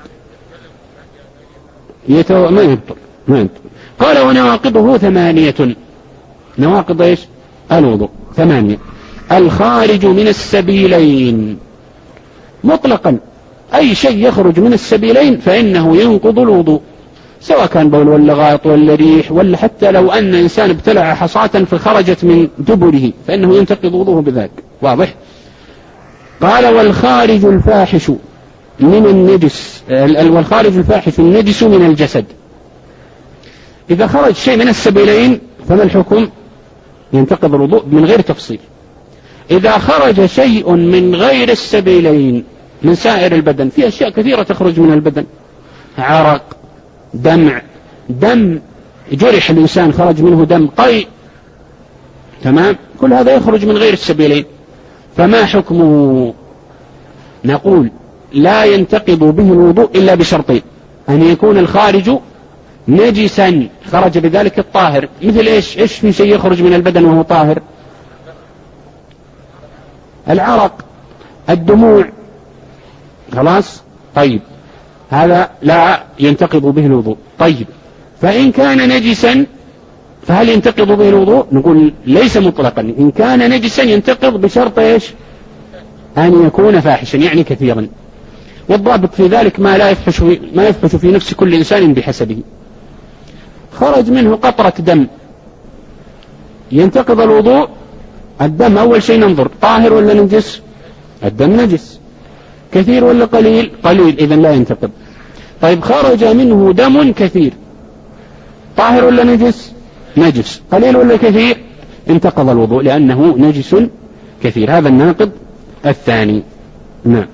Speaker 2: ما يبطل. قال ونواقضه 8. نواقض ايش؟ الوضوء 8. الخارج من السبيلين مطلقا، أي شيء يخرج من السبيلين فإنه ينقض الوضوء، سواء كان بول ولا غائط ولا ريح، ولا حتى لو أن إنسان ابتلع حصاة فخرجت من دبره فإنه ينتقض وضوءه بذلك. واضح؟ قال والخارج الفاحش من النجس، والخارج الفاحش النجس من الجسد. إذا خرج شيء من السبيلين فما الحكم؟ ينتقض الوضوء من غير تفصيل. إذا خرج شيء من غير السبيلين من سائر البدن، في أشياء كثيرة تخرج من البدن، عرق، دم جرح الإنسان خرج منه دم، قيء، تمام، كل هذا يخرج من غير السبيلين، فما حكمه؟ نقول لا ينتقض به الوضوء إلا بشرطين: أن يكون الخارج نجسا خرج بذلك الطاهر. مثل إيش في شيء يخرج من البدن وهو طاهر؟ العرق، الدموع، خلاص. طيب هذا لا ينتقض به الوضوء. طيب فإن كان نجسا فهل ينتقض به الوضوء؟ نقول ليس مطلقا، إن كان نجسا ينتقض بشرط إيش؟ أن يكون فاحشا يعني كثيرا. والضابط في ذلك ما يفحش في نفس كل إنسان بحسبه. خرج منه قطرة دم ينتقض الوضوء. الدم أول شيء ننظر طاهر ولا نجس؟ الدم نجس. كثير ولا قليل؟ قليل، إذن لا ينتقض. طيب خرج منه دم كثير، طاهر ولا نجس؟ نجس. قليل ولا كثير؟ انتقض الوضوء لأنه نجس كثير. هذا الناقض الثاني. نعم.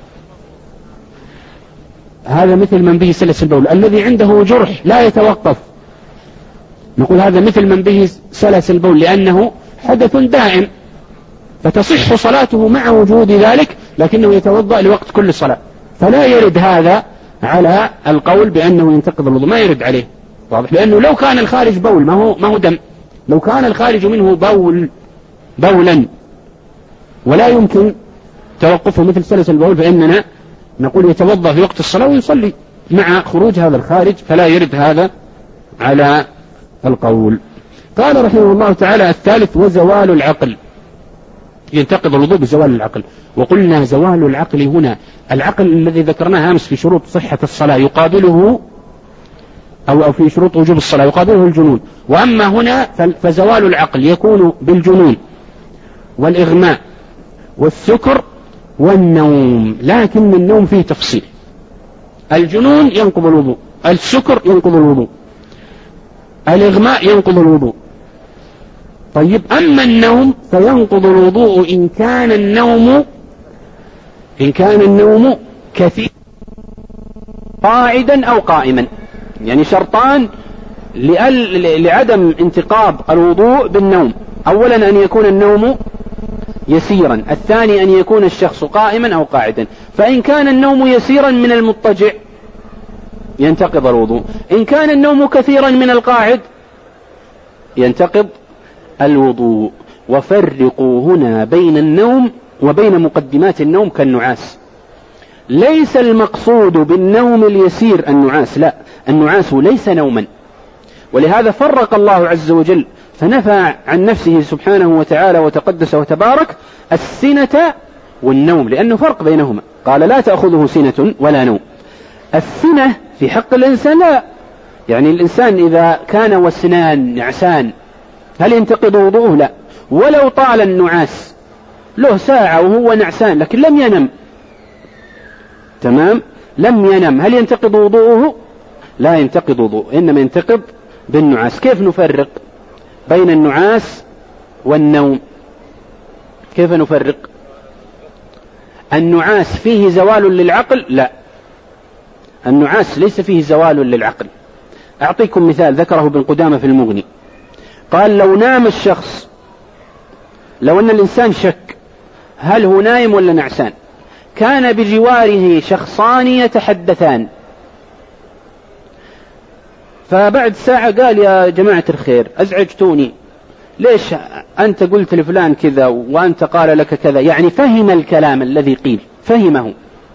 Speaker 2: هذا مثل من به سلس البول الذي عنده جرح لا يتوقف، نقول هذا مثل من به سلس البول لأنه حدث دائم فتصح صلاته مع وجود ذلك، لكنه يتوضأ لوقت كل صلاة، فلا يرد هذا على القول بأنه ينتقض الوضوء، ما يرد عليه. واضح؟ لأنه لو كان الخارج بول ما هو دم، لو كان الخارج منه بولا ولا يمكن توقفه مثل سلس البول، فإننا نقول يتوضأ في وقت الصلاة ويصلي مع خروج هذا الخارج، فلا يرد هذا على القول. قال رحمه الله تعالى: الثالث وزوال العقل، ينتقض الوضوء بزوال العقل. وقلنا زوال العقل هنا العقل الذي ذكرناه أمس في شروط صحة الصلاة يقابله أو في شروط وجوب الصلاة يقابله الجنون، وأما هنا فزوال العقل يكون بالجنون والإغماء والسكر والنوم، لكن النوم فيه تفصيل. الجنون ينقض الوضوء، السكر ينقض الوضوء، الإغماء ينقض الوضوء. طيب أما النوم فينقض الوضوء إن كان النوم كثير قاعدا أو قائما، يعني شرطان لعدم انتقاض الوضوء بالنوم: أولا أن يكون النوم يسيرا، الثاني أن يكون الشخص قائما أو قاعدا. فإن كان النوم يسيرا من المضطجع ينتقض الوضوء، إن كان النوم كثيرا من القاعد ينتقض الوضوء. وفرقوا هنا بين النوم وبين مقدمات النوم كالنعاس. ليس المقصود بالنوم اليسير النعاس، لا، النعاس ليس نوما، ولهذا فرق الله عز وجل فنفى عن نفسه سبحانه وتعالى وتقدس وتبارك السنة والنوم، لأنه فرق بينهما. قال: لا تأخذه سنة ولا نوم. السنة في حق الإنسان لا، يعني الإنسان إذا كان والسنان نعسان هل ينتقض وضوءه؟ لا. ولو طال النعاس له ساعة وهو نعسان لكن لم ينم، تمام، لم ينم، هل ينتقض وضوءه؟ لا ينتقض وضوءه، إنما ينتقض بالنعاس. كيف نفرق بين النعاس والنوم؟ كيف نفرق؟ النعاس فيه زوال للعقل؟ لا، النعاس ليس فيه زوال للعقل. أعطيكم مثال ذكره ابن قدامة في المغني. قال: لو نام الشخص، لو أن الإنسان شك هل هو نايم ولا نعسان، كان بجواره شخصان يتحدثان، فبعد ساعة قال: يا جماعة الخير أزعجتوني، ليش أنت قلت لفلان كذا وأنت قال لك كذا، يعني فهم الكلام الذي قيل، فهمه.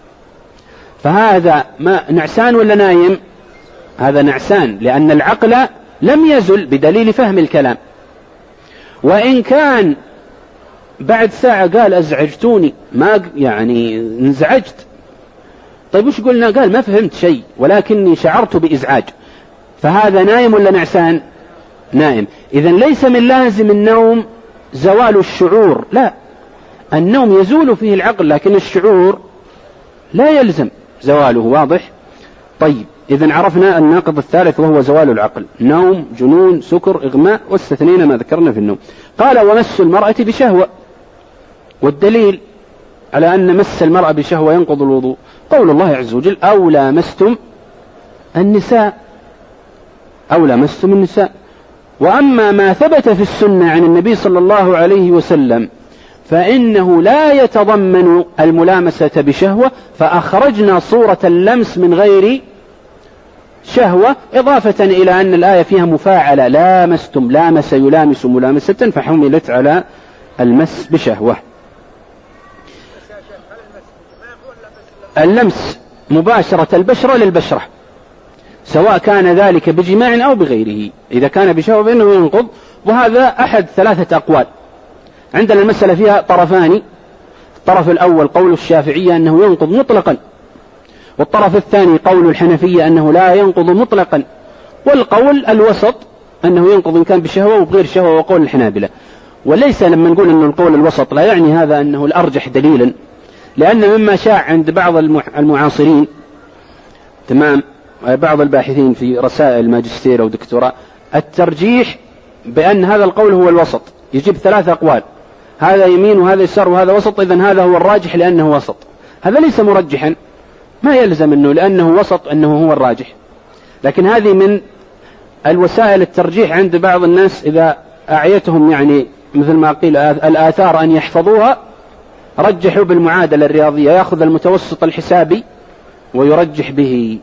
Speaker 2: فهذا ما نعسان ولا نايم؟ هذا نعسان، لأن العقل لم يزل بدليل فهم الكلام. وإن كان بعد ساعة قال أزعجتوني، ما يعني انزعجت، طيب وش قلنا؟ قال ما فهمت شيء ولكني شعرت بإزعاج، فهذا نايم ولا نعسان؟ نائم. إذن ليس من لازم النوم زوال الشعور، لا، النوم يزول فيه العقل لكن الشعور لا يلزم زواله. واضح؟ طيب إذن عرفنا الناقض الثالث وهو زوال العقل: نوم، جنون، سكر، إغماء، واستثنينا ما ذكرنا في النوم. قال: ومس المرأة بشهوة. والدليل على أن مس المرأة بشهوة ينقض الوضوء قول الله عز وجل: أو لامستم النساء، أو لامستم النساء. وأما ما ثبت في السنة عن النبي صلى الله عليه وسلم فإنه لا يتضمن الملامسة بشهوة، فأخرجنا صورة اللمس من غير شهوة، إضافة إلى أن الآية فيها مفاعلة: لامستم، لامس يلامس ملامسة، فحملت على المس بشهوة. اللمس مباشرة البشرة للبشرة، سواء كان ذلك بجماع أو بغيره، إذا كان بشهوة فإنه ينقض. وهذا أحد 3 أقوال. عندنا المسألة فيها طرفان: الطرف الأول قول الشافعية أنه ينقض مطلقا، والطرف الثاني قول الحنفية أنه لا ينقض مطلقا، والقول الوسط أنه ينقض إن كان بشهوة وبغير شهوة، وقول الحنابلة. وليس لما نقول أن القول الوسط لا يعني هذا أنه الأرجح دليلا، لأن مما شاع عند بعض المعاصرين، تمام، بعض الباحثين في رسائل ماجستير أو دكتوراه، الترجيح بأن هذا القول هو الوسط، يجيب 3 أقوال، هذا يمين وهذا يسار وهذا وسط، إذن هذا هو الراجح لأنه وسط. هذا ليس مرجحا، ما يلزم أنه لأنه وسط أنه هو الراجح، لكن هذه من الوسائل الترجيح عند بعض الناس إذا أعيتهم، يعني مثل ما قيل الآثار أن يحفظوها، رجحوا بالمعادلة الرياضية، يأخذ المتوسط الحسابي ويرجح به.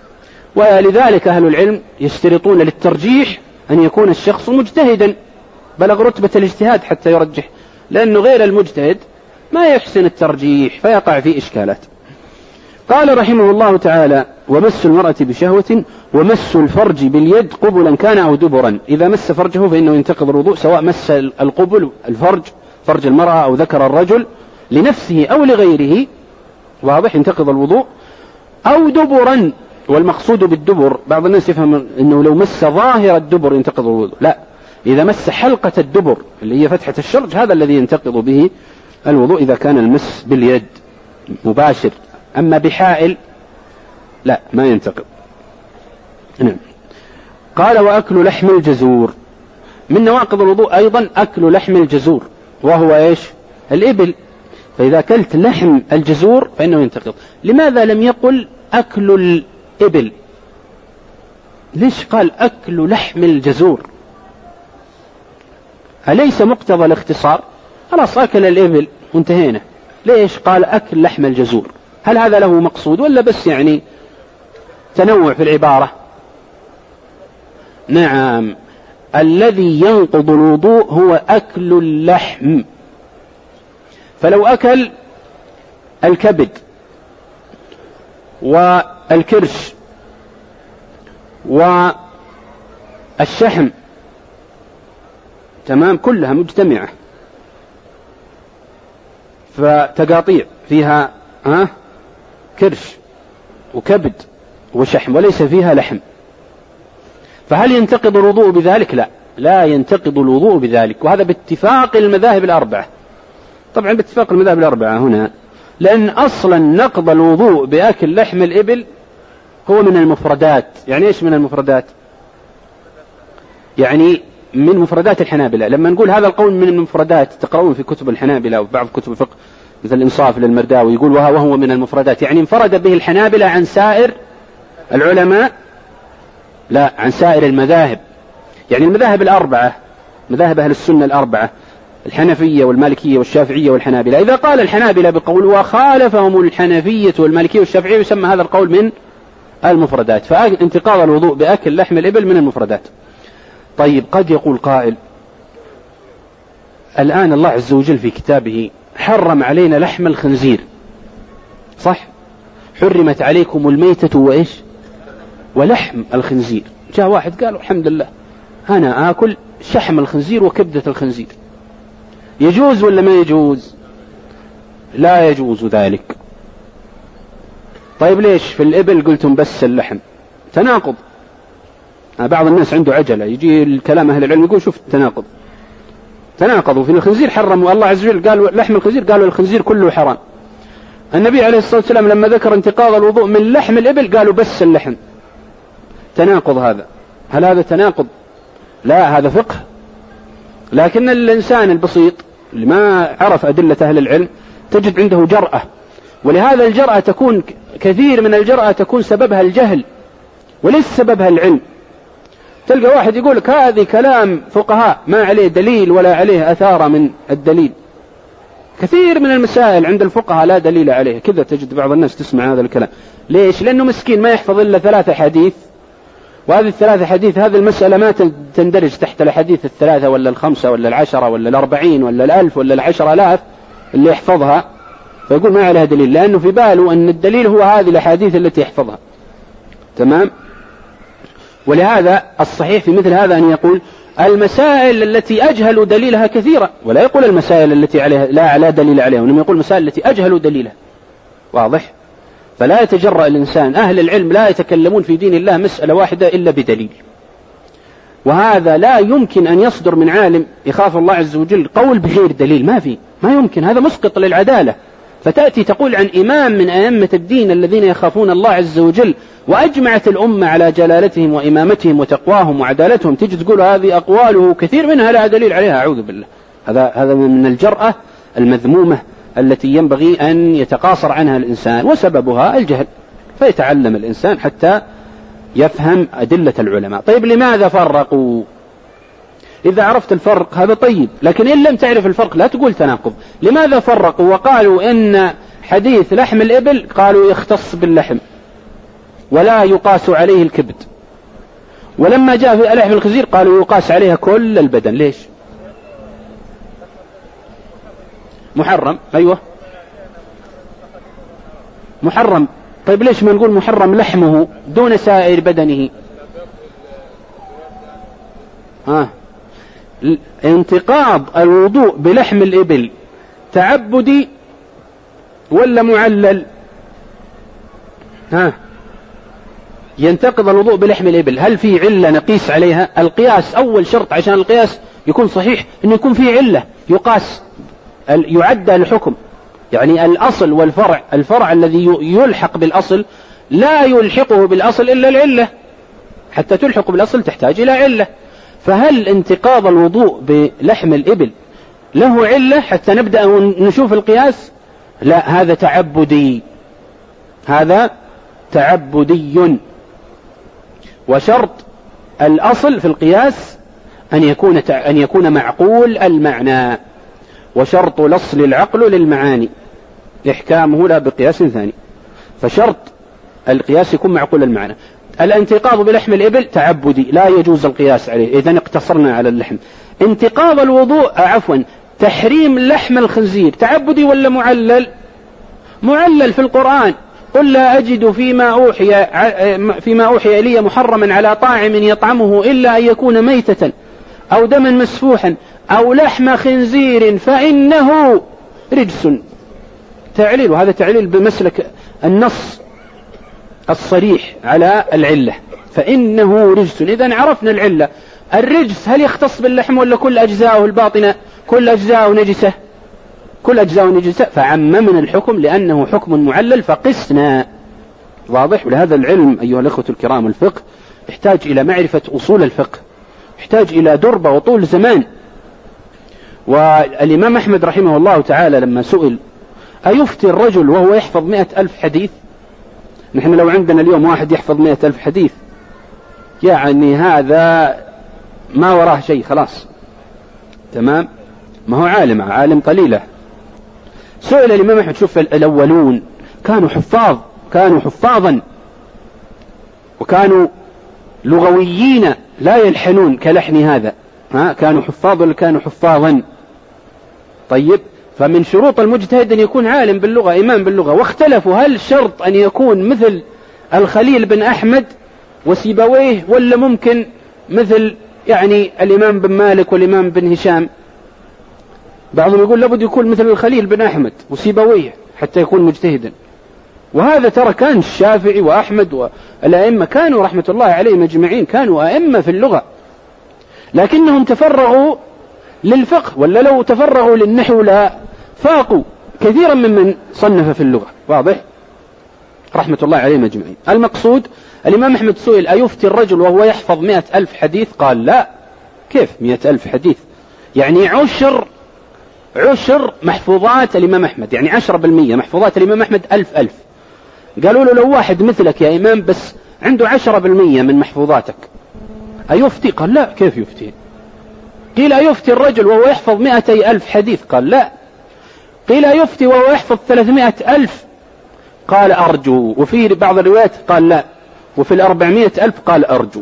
Speaker 2: ولذلك أهل العلم يشترطون للترجيح أن يكون الشخص مجتهدا بلغ رتبة الاجتهاد حتى يرجح، لأنه غير المجتهد ما يحسن الترجيح فيقع في إشكالات. قال رحمه الله تعالى: ومس المرأة بشهوة ومس الفرج باليد قبلا كان أو دبرا. إذا مس فرجه فإنه ينتقض الوضوء، سواء مس القبل الفرج فرج المرأة أو ذكر الرجل لنفسه أو لغيره، واضح، ينتقض الوضوء. أو دبرا، والمقصود بالدبر بعض الناس يفهم أنه لو مس ظاهر الدبر ينتقض الوضوء، لا، إذا مس حلقة الدبر اللي هي فتحة الشرج هذا الذي ينتقض به الوضوء إذا كان المس باليد مباشر. أما بحائل لا، ما ينتقض. نعم. قال: وأكل لحم الجزور. من نواقض الوضوء أيضا أكل لحم الجزور، وهو إيش؟ الإبل. فإذا أكلت لحم الجزور فإنه ينتقض. لماذا لم يقل أكل الإبل؟ ليش قال أكل لحم الجزور؟ أليس مقتضى الاختصار؟ خلاص أكل الإبل وانتهينا. ليش قال أكل لحم الجزور؟ هل هذا له مقصود ولا بس يعني تنوع في العبارة؟ نعم، الذي ينقض الوضوء هو أكل اللحم. فلو أكل الكبد والكرش والشحم، تمام، كلها مجتمعة، فتقاطيع فيها كرش وكبد وشحم وليس فيها لحم، فهل ينتقض الوضوء بذلك؟ لا، لا ينتقض الوضوء بذلك. وهذا باتفاق المذاهب الأربعة. طبعا باتفاق المذاهب الأربعة هنا، لأن أصلا نقض الوضوء بأكل لحم الإبل هو من المفردات. يعني إيش من المفردات؟ يعني من مفردات الحنابلة. لما نقول هذا القول من المفردات، تقرؤون في كتب الحنابلة وبعض كتب الفقه مثل الإنصاف للمرداوي يقول وهو من المفردات، يعني انفرد به الحنابلة عن سائر العلماء، لا، عن سائر المذاهب. يعني المذاهب الأربعة، مذاهب أهل السنة الأربعة، الحنفية والمالكية والشافعية والحنابلة، إذا قال الحنابلة بقول وخالفهم الحنفية والمالكية والشافعية يسمى هذا القول من المفردات. فانتقاض الوضوء بأكل لحم الإبل من المفردات. طيب، قد يقول قائل: الآن الله عز وجل في كتابه حرم علينا لحم الخنزير، صح؟ حرمت عليكم الميتة وإيش؟ ولحم الخنزير. جاء واحد قال الحمد لله أنا آكل شحم الخنزير وكبدة الخنزير، يجوز ولا ما يجوز؟ لا يجوز ذلك. طيب ليش في الإبل قلتم بس اللحم؟ تناقض. بعض الناس عنده عجلة، يجي الكلام أهل العلم يقول شوف التناقض، تناقضوا. في الخنزير حرموا الله عز وجل، قالوا لحم الخنزير، قالوا الخنزير كله حرام. النبي عليه الصلاة والسلام لما ذكر انتقاض الوضوء من لحم الإبل قالوا بس اللحم. تناقض هذا. هل هذا تناقض؟ لا، هذا فقه. لكن الإنسان البسيط اللي ما عرف أدلة أهل العلم تجد عنده جرأة، ولهذا الجرأة تكون كثير من الجرأة تكون سببها الجهل وليس سببها العلم. تلقى واحد يقول لك هذه كلام فقهاء ما عليه دليل ولا عليه أثار من الدليل. كثير من المسائل عند الفقهاء لا دليل عليه، كذا تجد بعض الناس تسمع هذا الكلام. ليش؟ لأنه مسكين ما يحفظ إلا 3 حديث، وهذه ال3 حديث هذه المسألة ما تندرج تحت الحديث 3 ولا 5 ولا 10 ولا 40 ولا 1000 ولا 10,000 اللي يحفظها، فيقول ما عليها دليل، لأنه في باله أن الدليل هو هذه الأحاديث التي يحفظها. تمام. ولهذا الصحيح في مثل هذا أن يقول المسائل التي أجهل دليلها كثيرة، ولا يقول المسائل التي عليها لا دليل عليها، وإنما يقول المسائل التي أجهل دليلها. واضح؟ فلا يتجرأ الإنسان. أهل العلم لا يتكلمون في دين الله مسألة واحدة إلا بدليل، وهذا لا يمكن أن يصدر من عالم يخاف الله عز وجل قول بغير دليل. ما يمكن، هذا مسقط للعدالة. فتأتي تقول عن إمام من أئمة الدين الذين يخافون الله عز وجل وأجمعت الأمة على جلالتهم وإمامتهم وتقواهم وعدالتهم، تجد تقول هذه أقواله كثير منها لا دليل عليها، أعوذ بالله. هذا من الجرأة المذمومة التي ينبغي أن يتقاصر عنها الإنسان، وسببها الجهل. فيتعلم الإنسان حتى يفهم أدلة العلماء. طيب لماذا فرقوا؟ إذا عرفت الفرق هذا طيب، لكن إن لم تعرف الفرق لا تقول تناقض. لماذا فرقوا وقالوا إن حديث لحم الإبل قالوا يختص باللحم ولا يقاس عليه الكبد، ولما جاء في لحم الخنزير قالوا يقاس عليها كل البدن؟ ليش؟ محرم. أيوة محرم. طيب ليش ما نقول محرم لحمه دون سائر بدنه؟ انتقاض الوضوء بلحم الإبل تعبدي ولا معلل؟ ينتقض الوضوء بلحم الإبل، هل في علة نقيس عليها؟ القياس أول شرط عشان القياس يكون صحيح أن يكون في علة يقاس يعد الحكم. يعني الأصل والفرع، الفرع الذي يلحق بالأصل لا يلحقه بالأصل إلا العلة، حتى تلحق بالأصل تحتاج إلى علة. فهل انتقاض الوضوء بلحم الإبل له علة حتى نبدأ نشوف القياس؟ لا، هذا تعبدي، هذا تعبدي. وشرط الأصل في القياس أن يكون معقول المعنى، وشرط الأصل العقل للمعاني إحكامه لا بقياس ثاني. فشرط القياس يكون معقول المعنى. الانتقاض بلحم الإبل تعبدي لا يجوز القياس عليه، إذن اقتصرنا على اللحم. انتقاض الوضوء تحريم لحم الخنزير تعبدي ولا معلل؟ معلل في القرآن. قل لا أجد فيما أوحي إلي محرما على طاعم يطعمه إلا أن يكون ميتة أو دما مسفوحا أو لحم خنزير فإنه رجس. تعليل، وهذا تعليل بمسلك النص الصريح على العلة، فإنه رجس. إذن عرفنا العلة. الرجس هل يختص باللحم ولا كل أجزاءه الباطنة؟ كل أجزاءه نجسة، كل أجزاءه نجسة، فعممنا الحكم لأنه حكم معلل فقسنا. واضح؟ ولهذا العلم أيها الأخوة الكرام، الفقه يحتاج إلى معرفة أصول الفقه، يحتاج إلى دربة وطول زمان. والإمام أحمد رحمه الله تعالى لما سئل أيفتي الرجل وهو يحفظ 100,000 حديث؟ نحن لو عندنا اليوم واحد يحفظ 100,000 حديث يعني هذا ما وراه شيء خلاص. تمام؟ ما هو عالم قليلة. سئل الإمام أحمد، شوف الأولون كانوا حفاظا وكانوا لغويين لا يلحنون كلحن هذا. كانوا حفاظ ولا كانوا حفاظا؟ طيب، فمن شروط المجتهد أن يكون عالم باللغة، إمام باللغة. واختلفوا هل شرط أن يكون مثل الخليل بن أحمد وسيبويه ولا ممكن مثل يعني الإمام بن مالك والإمام بن هشام؟ بعضهم يقول لابد يكون مثل الخليل بن أحمد وسيبويه حتى يكون مجتهدا. وهذا ترى كان الشافعي وأحمد والأئمة كانوا رحمة الله عليهم أجمعين كانوا أئمة في اللغة، لكنهم تفرغوا للفقه، ولا لو تفرغوا للنحو لا فاقوا كثيرا ممن صنف في اللغة. واضح؟ رحمة الله عليهم أجمعين. المقصود الإمام أحمد سئل أيفتي الرجل وهو يحفظ 100,000 حديث؟ قال لا. كيف 100,000 حديث؟ يعني عشر محفوظات الإمام أحمد، يعني 10% محفوظات الإمام أحمد 1000. قالوا له لو واحد مثلك يا إمام بس عنده 10% من محفوظاتك أيفتي؟ قال لا. كيف يفتي؟ قيل أيفتي الرجل وهو يحفظ 200,000 حديث؟ قال لا. قيل أيفتي وهو يحفظ 300,000؟ قال أرجو. وفي بعض الروايات قال لا، وفي 400,000 قال أرجو.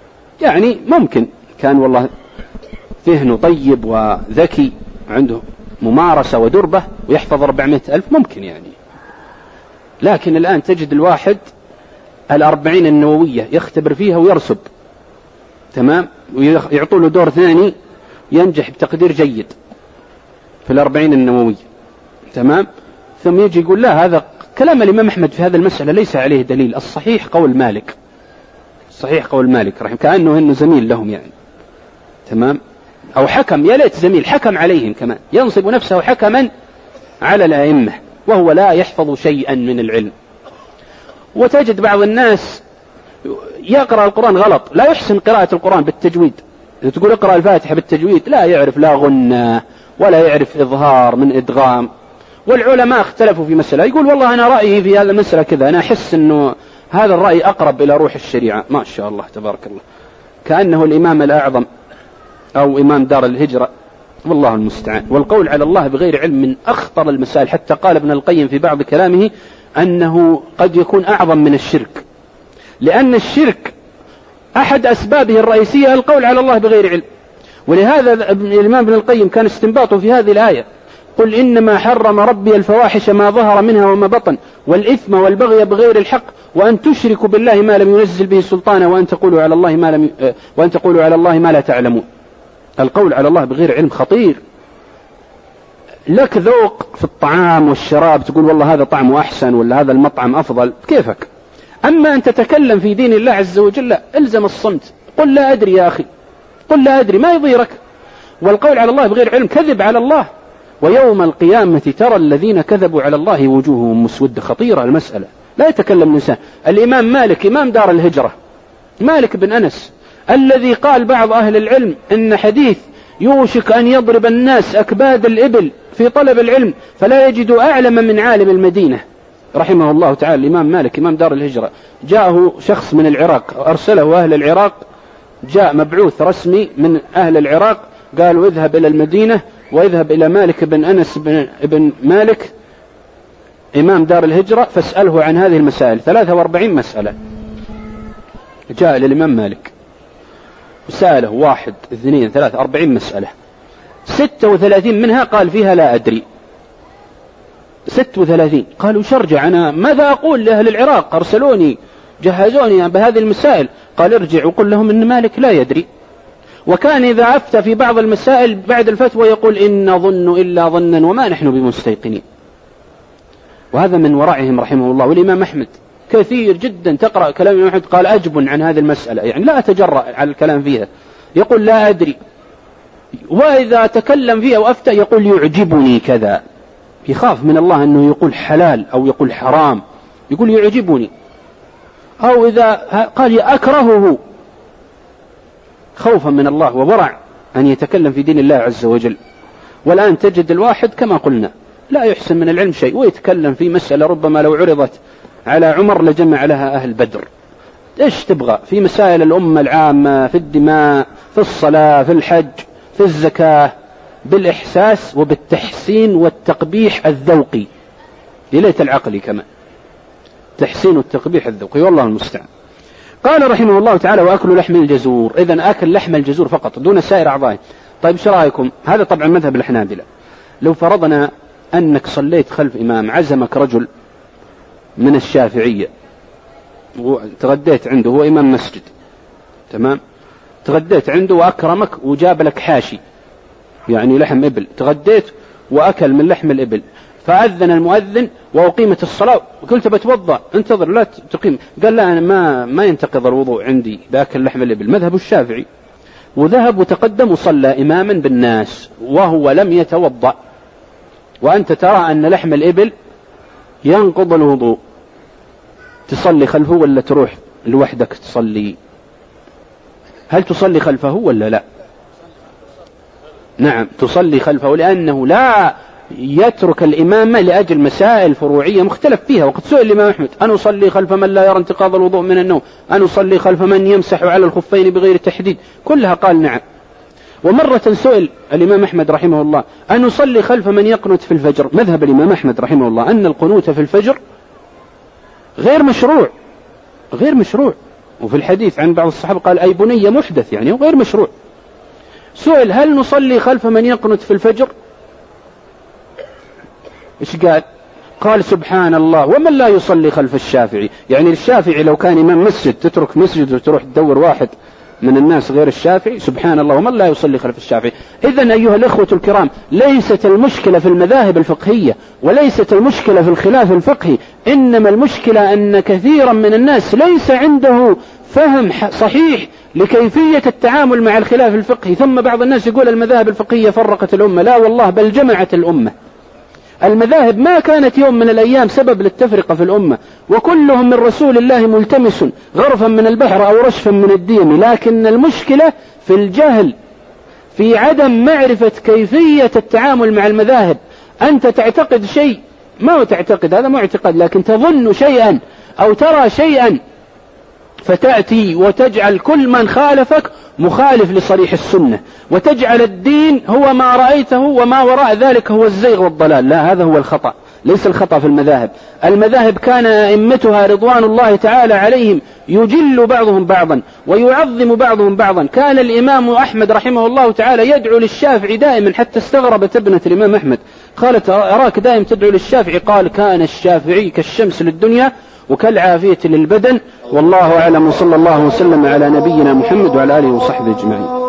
Speaker 2: يعني ممكن كان والله ذهنه طيب وذكي عنده ممارسة ودربة ويحفظ 400,000 ممكن يعني. لكن الآن تجد الواحد 40 النووية يختبر فيها ويرسب، تمام، ويعطوا له دور ثاني ينجح بتقدير جيد في 40 النووية، تمام، ثم يجي يقول لا، هذا كلام الإمام أحمد في هذا المسألة ليس عليه دليل، الصحيح قول مالك، الصحيح قول مالك رحمه، كأنه إنه زميل لهم يعني، تمام، أو حكم، يا ليت زميل، حكم عليهم كمان، ينصب نفسه حكما على الأئمة وهو لا يحفظ شيئا من العلم. وتجد بعض الناس يقرأ القرآن غلط، لا يحسن قراءة القرآن بالتجويد، تقول اقرأ الفاتحة بالتجويد لا يعرف لا غنة ولا يعرف إظهار من إدغام. والعلماء اختلفوا في مسألة، يقول والله أنا رأيي في هذا المسألة كذا، أنا أحس أنه هذا الرأي أقرب إلى روح الشريعة، ما شاء الله تبارك الله، كأنه الإمام الأعظم أو إمام دار الهجرة، والله المستعان. والقول على الله بغير علم من أخطر المسائل، حتى قال ابن القيم في بعض كلامه أنه قد يكون أعظم من الشرك، لأن الشرك أحد أسبابه الرئيسية القول على الله بغير علم. ولهذا الإمام ابن القيم كان استنباطه في هذه الآية: قل إنما حرم ربي الفواحش ما ظهر منها وما بطن والإثم والبغي بغير الحق وأن تشركوا بالله ما لم ينزل به سلطانا وأن تقولوا على الله ما لا تعلمون. القول على الله بغير علم خطير. لك ذوق في الطعام والشراب، تقول والله هذا طعمه أحسن ولا هذا المطعم أفضل، كيفك. أما أن تتكلم في دين الله عز وجل لا، الزم الصمت، قل لا أدري يا أخي، قل لا أدري، ما يضيرك. والقول على الله بغير علم كذب على الله، ويوم القيامة ترى الذين كذبوا على الله وجوههم مسودة. خطيرة المسألة، لا يتكلم الإنسان. الإمام مالك إمام دار الهجرة، مالك بن أنس، الذي قال بعض أهل العلم إن حديث يوشك أن يضرب الناس أكباد الإبل في طلب العلم فلا يجدوا أعلم من عالم المدينة، رحمه الله تعالى. الإمام مالك إمام دار الهجرة، جاءه شخص من العراق، أرسله أهل العراق، جاء مبعوث رسمي من أهل العراق، قالوا اذهب إلى المدينة واذهب إلى مالك بن أنس بن مالك إمام دار الهجرة فاسأله عن هذه المسائل. 43 مسألة جاء للإمام مالك سأله 1 2 3 40 مسألة، 36 منها قال فيها لا أدري. 36 قالوا شرجع، أنا ماذا أقول لأهل العراق، أرسلوني جهزوني بهذه المسائل. قال ارجع وقل لهم إن مالك لا يدري. وكان إذا أفتى في بعض المسائل بعد الفتوى يقول إن نظن إلا ظنا وما نحن بمستيقنين. وهذا من ورعهم رحمه الله. والإمام أحمد كثير جدا تقرأ كلام الإمام أحمد قال أجب عن هذه المسألة، يعني لا أتجرأ على الكلام فيها، يقول لا أدري. وإذا تكلم فيها وأفتى يقول يعجبني كذا، يخاف من الله أنه يقول حلال أو يقول حرام، يقول يعجبني. أو إذا قال أكرهه، خوفا من الله وورع أن يتكلم في دين الله عز وجل. والآن تجد الواحد كما قلنا لا يحسن من العلم شيء، ويتكلم في مسألة ربما لو عرضت على عمر لجمع لها أهل بدر. إيش تبغى في مسائل الأمة العامة، في الدماء، في الصلاة، في الحج، في الزكاة، بالإحساس وبالتحسين والتقبيح الذوقي، ليلة العقل كمان، تحسين والتقبيح الذوقي، والله المستعان. قال رحمه الله تعالى: وأكل لحم الجزور، إذن أكل لحم الجزور فقط دون سائر أعضائه. طيب ايش رأيكم؟ هذا طبعا مذهب الحنابلة. لو فرضنا أنك صليت خلف إمام، عزمك رجل من الشافعية وتغديت عنده، هو إمام مسجد، تمام، تغديت عنده وأكرمك وجاب لك حاشي يعني لحم إبل، تغديت وأكل من لحم الإبل، فأذن المؤذن وأقيمت الصلاة، قلت بتوضأ، انتظر لا تقيم، قال لا أنا ما ينتقض الوضوء عندي بأكل لحم الإبل، مذهب الشافعي. وذهب وتقدم وصلى إماما بالناس وهو لم يتوضأ، وأنت ترى أن لحم الإبل ينقض الوضوء، تصلي خلفه ولا تروح لوحدك تصلي؟ هل تصلي خلفه ولا لا؟ نعم تصلي خلفه، لأنه لا يترك الإمامة لأجل مسائل فروعية مختلف فيها. وقد سئل الإمام أحمد: أنا أصلي خلف من لا يرى انتقاض الوضوء من النوم، أنا أصلي خلف من يمسح على الخفين بغير تحديد، كلها قال نعم. ومرة سئل الإمام أحمد رحمه الله: أن أصلي خلف من يقنت في الفجر. مذهب الإمام أحمد رحمه الله أن القنوت في الفجر غير مشروع، غير مشروع. وفي الحديث عن بعض الصحابة قال: أي بني محدث، يعني غير مشروع. سئل: هل نصلي خلف من يقنت في الفجر؟ إيش قال؟ قال سبحان الله ومن لا يصلي خلف الشافعي. يعني الشافعي لو كان إمام مسجد تترك مسجد وتروح تدور واحد من الناس غير الشافعي؟ سبحان الله ومن لا يصلي خلف الشافعي. إذن أيها الإخوة الكرام، ليست المشكلة في المذاهب الفقهية وليست المشكلة في الخلاف الفقهي، إنما المشكلة أن كثيرا من الناس ليس عنده فهم صحيح لكيفية التعامل مع الخلاف الفقهي. ثم بعض الناس يقول المذاهب الفقهية فرقت الأمة. لا والله، بل جمعت الأمة. المذاهب ما كانت يوم من الأيام سبب للتفرقة في الأمة، وكلهم من رسول الله ملتمس غرفا من البحر أو رشفا من الدين، لكن المشكلة في الجهل، في عدم معرفة كيفية التعامل مع المذاهب. أنت تعتقد شيء، ما هو تعتقد، هذا معتقد، لكن تظن شيئا أو ترى شيئا فتأتي وتجعل كل من خالفك مخالف لصريح السنة، وتجعل الدين هو ما رأيته وما وراء ذلك هو الزيغ والضلال. لا، هذا هو الخطأ، ليس الخطأ في المذاهب. المذاهب كان أئمتها رضوان الله تعالى عليهم يجل بعضهم بعضا ويعظم بعضهم بعضا. كان الإمام أحمد رحمه الله تعالى يدعو للشافعي دائما، حتى استغربت ابنة الإمام أحمد قالت أراك دائما تدعو للشافعي. قال كان الشافعي كالشمس للدنيا وكالعافية للبدن. والله أعلم، وصلى الله وسلم على نبينا محمد وعلى آله وصحبه أجمعين.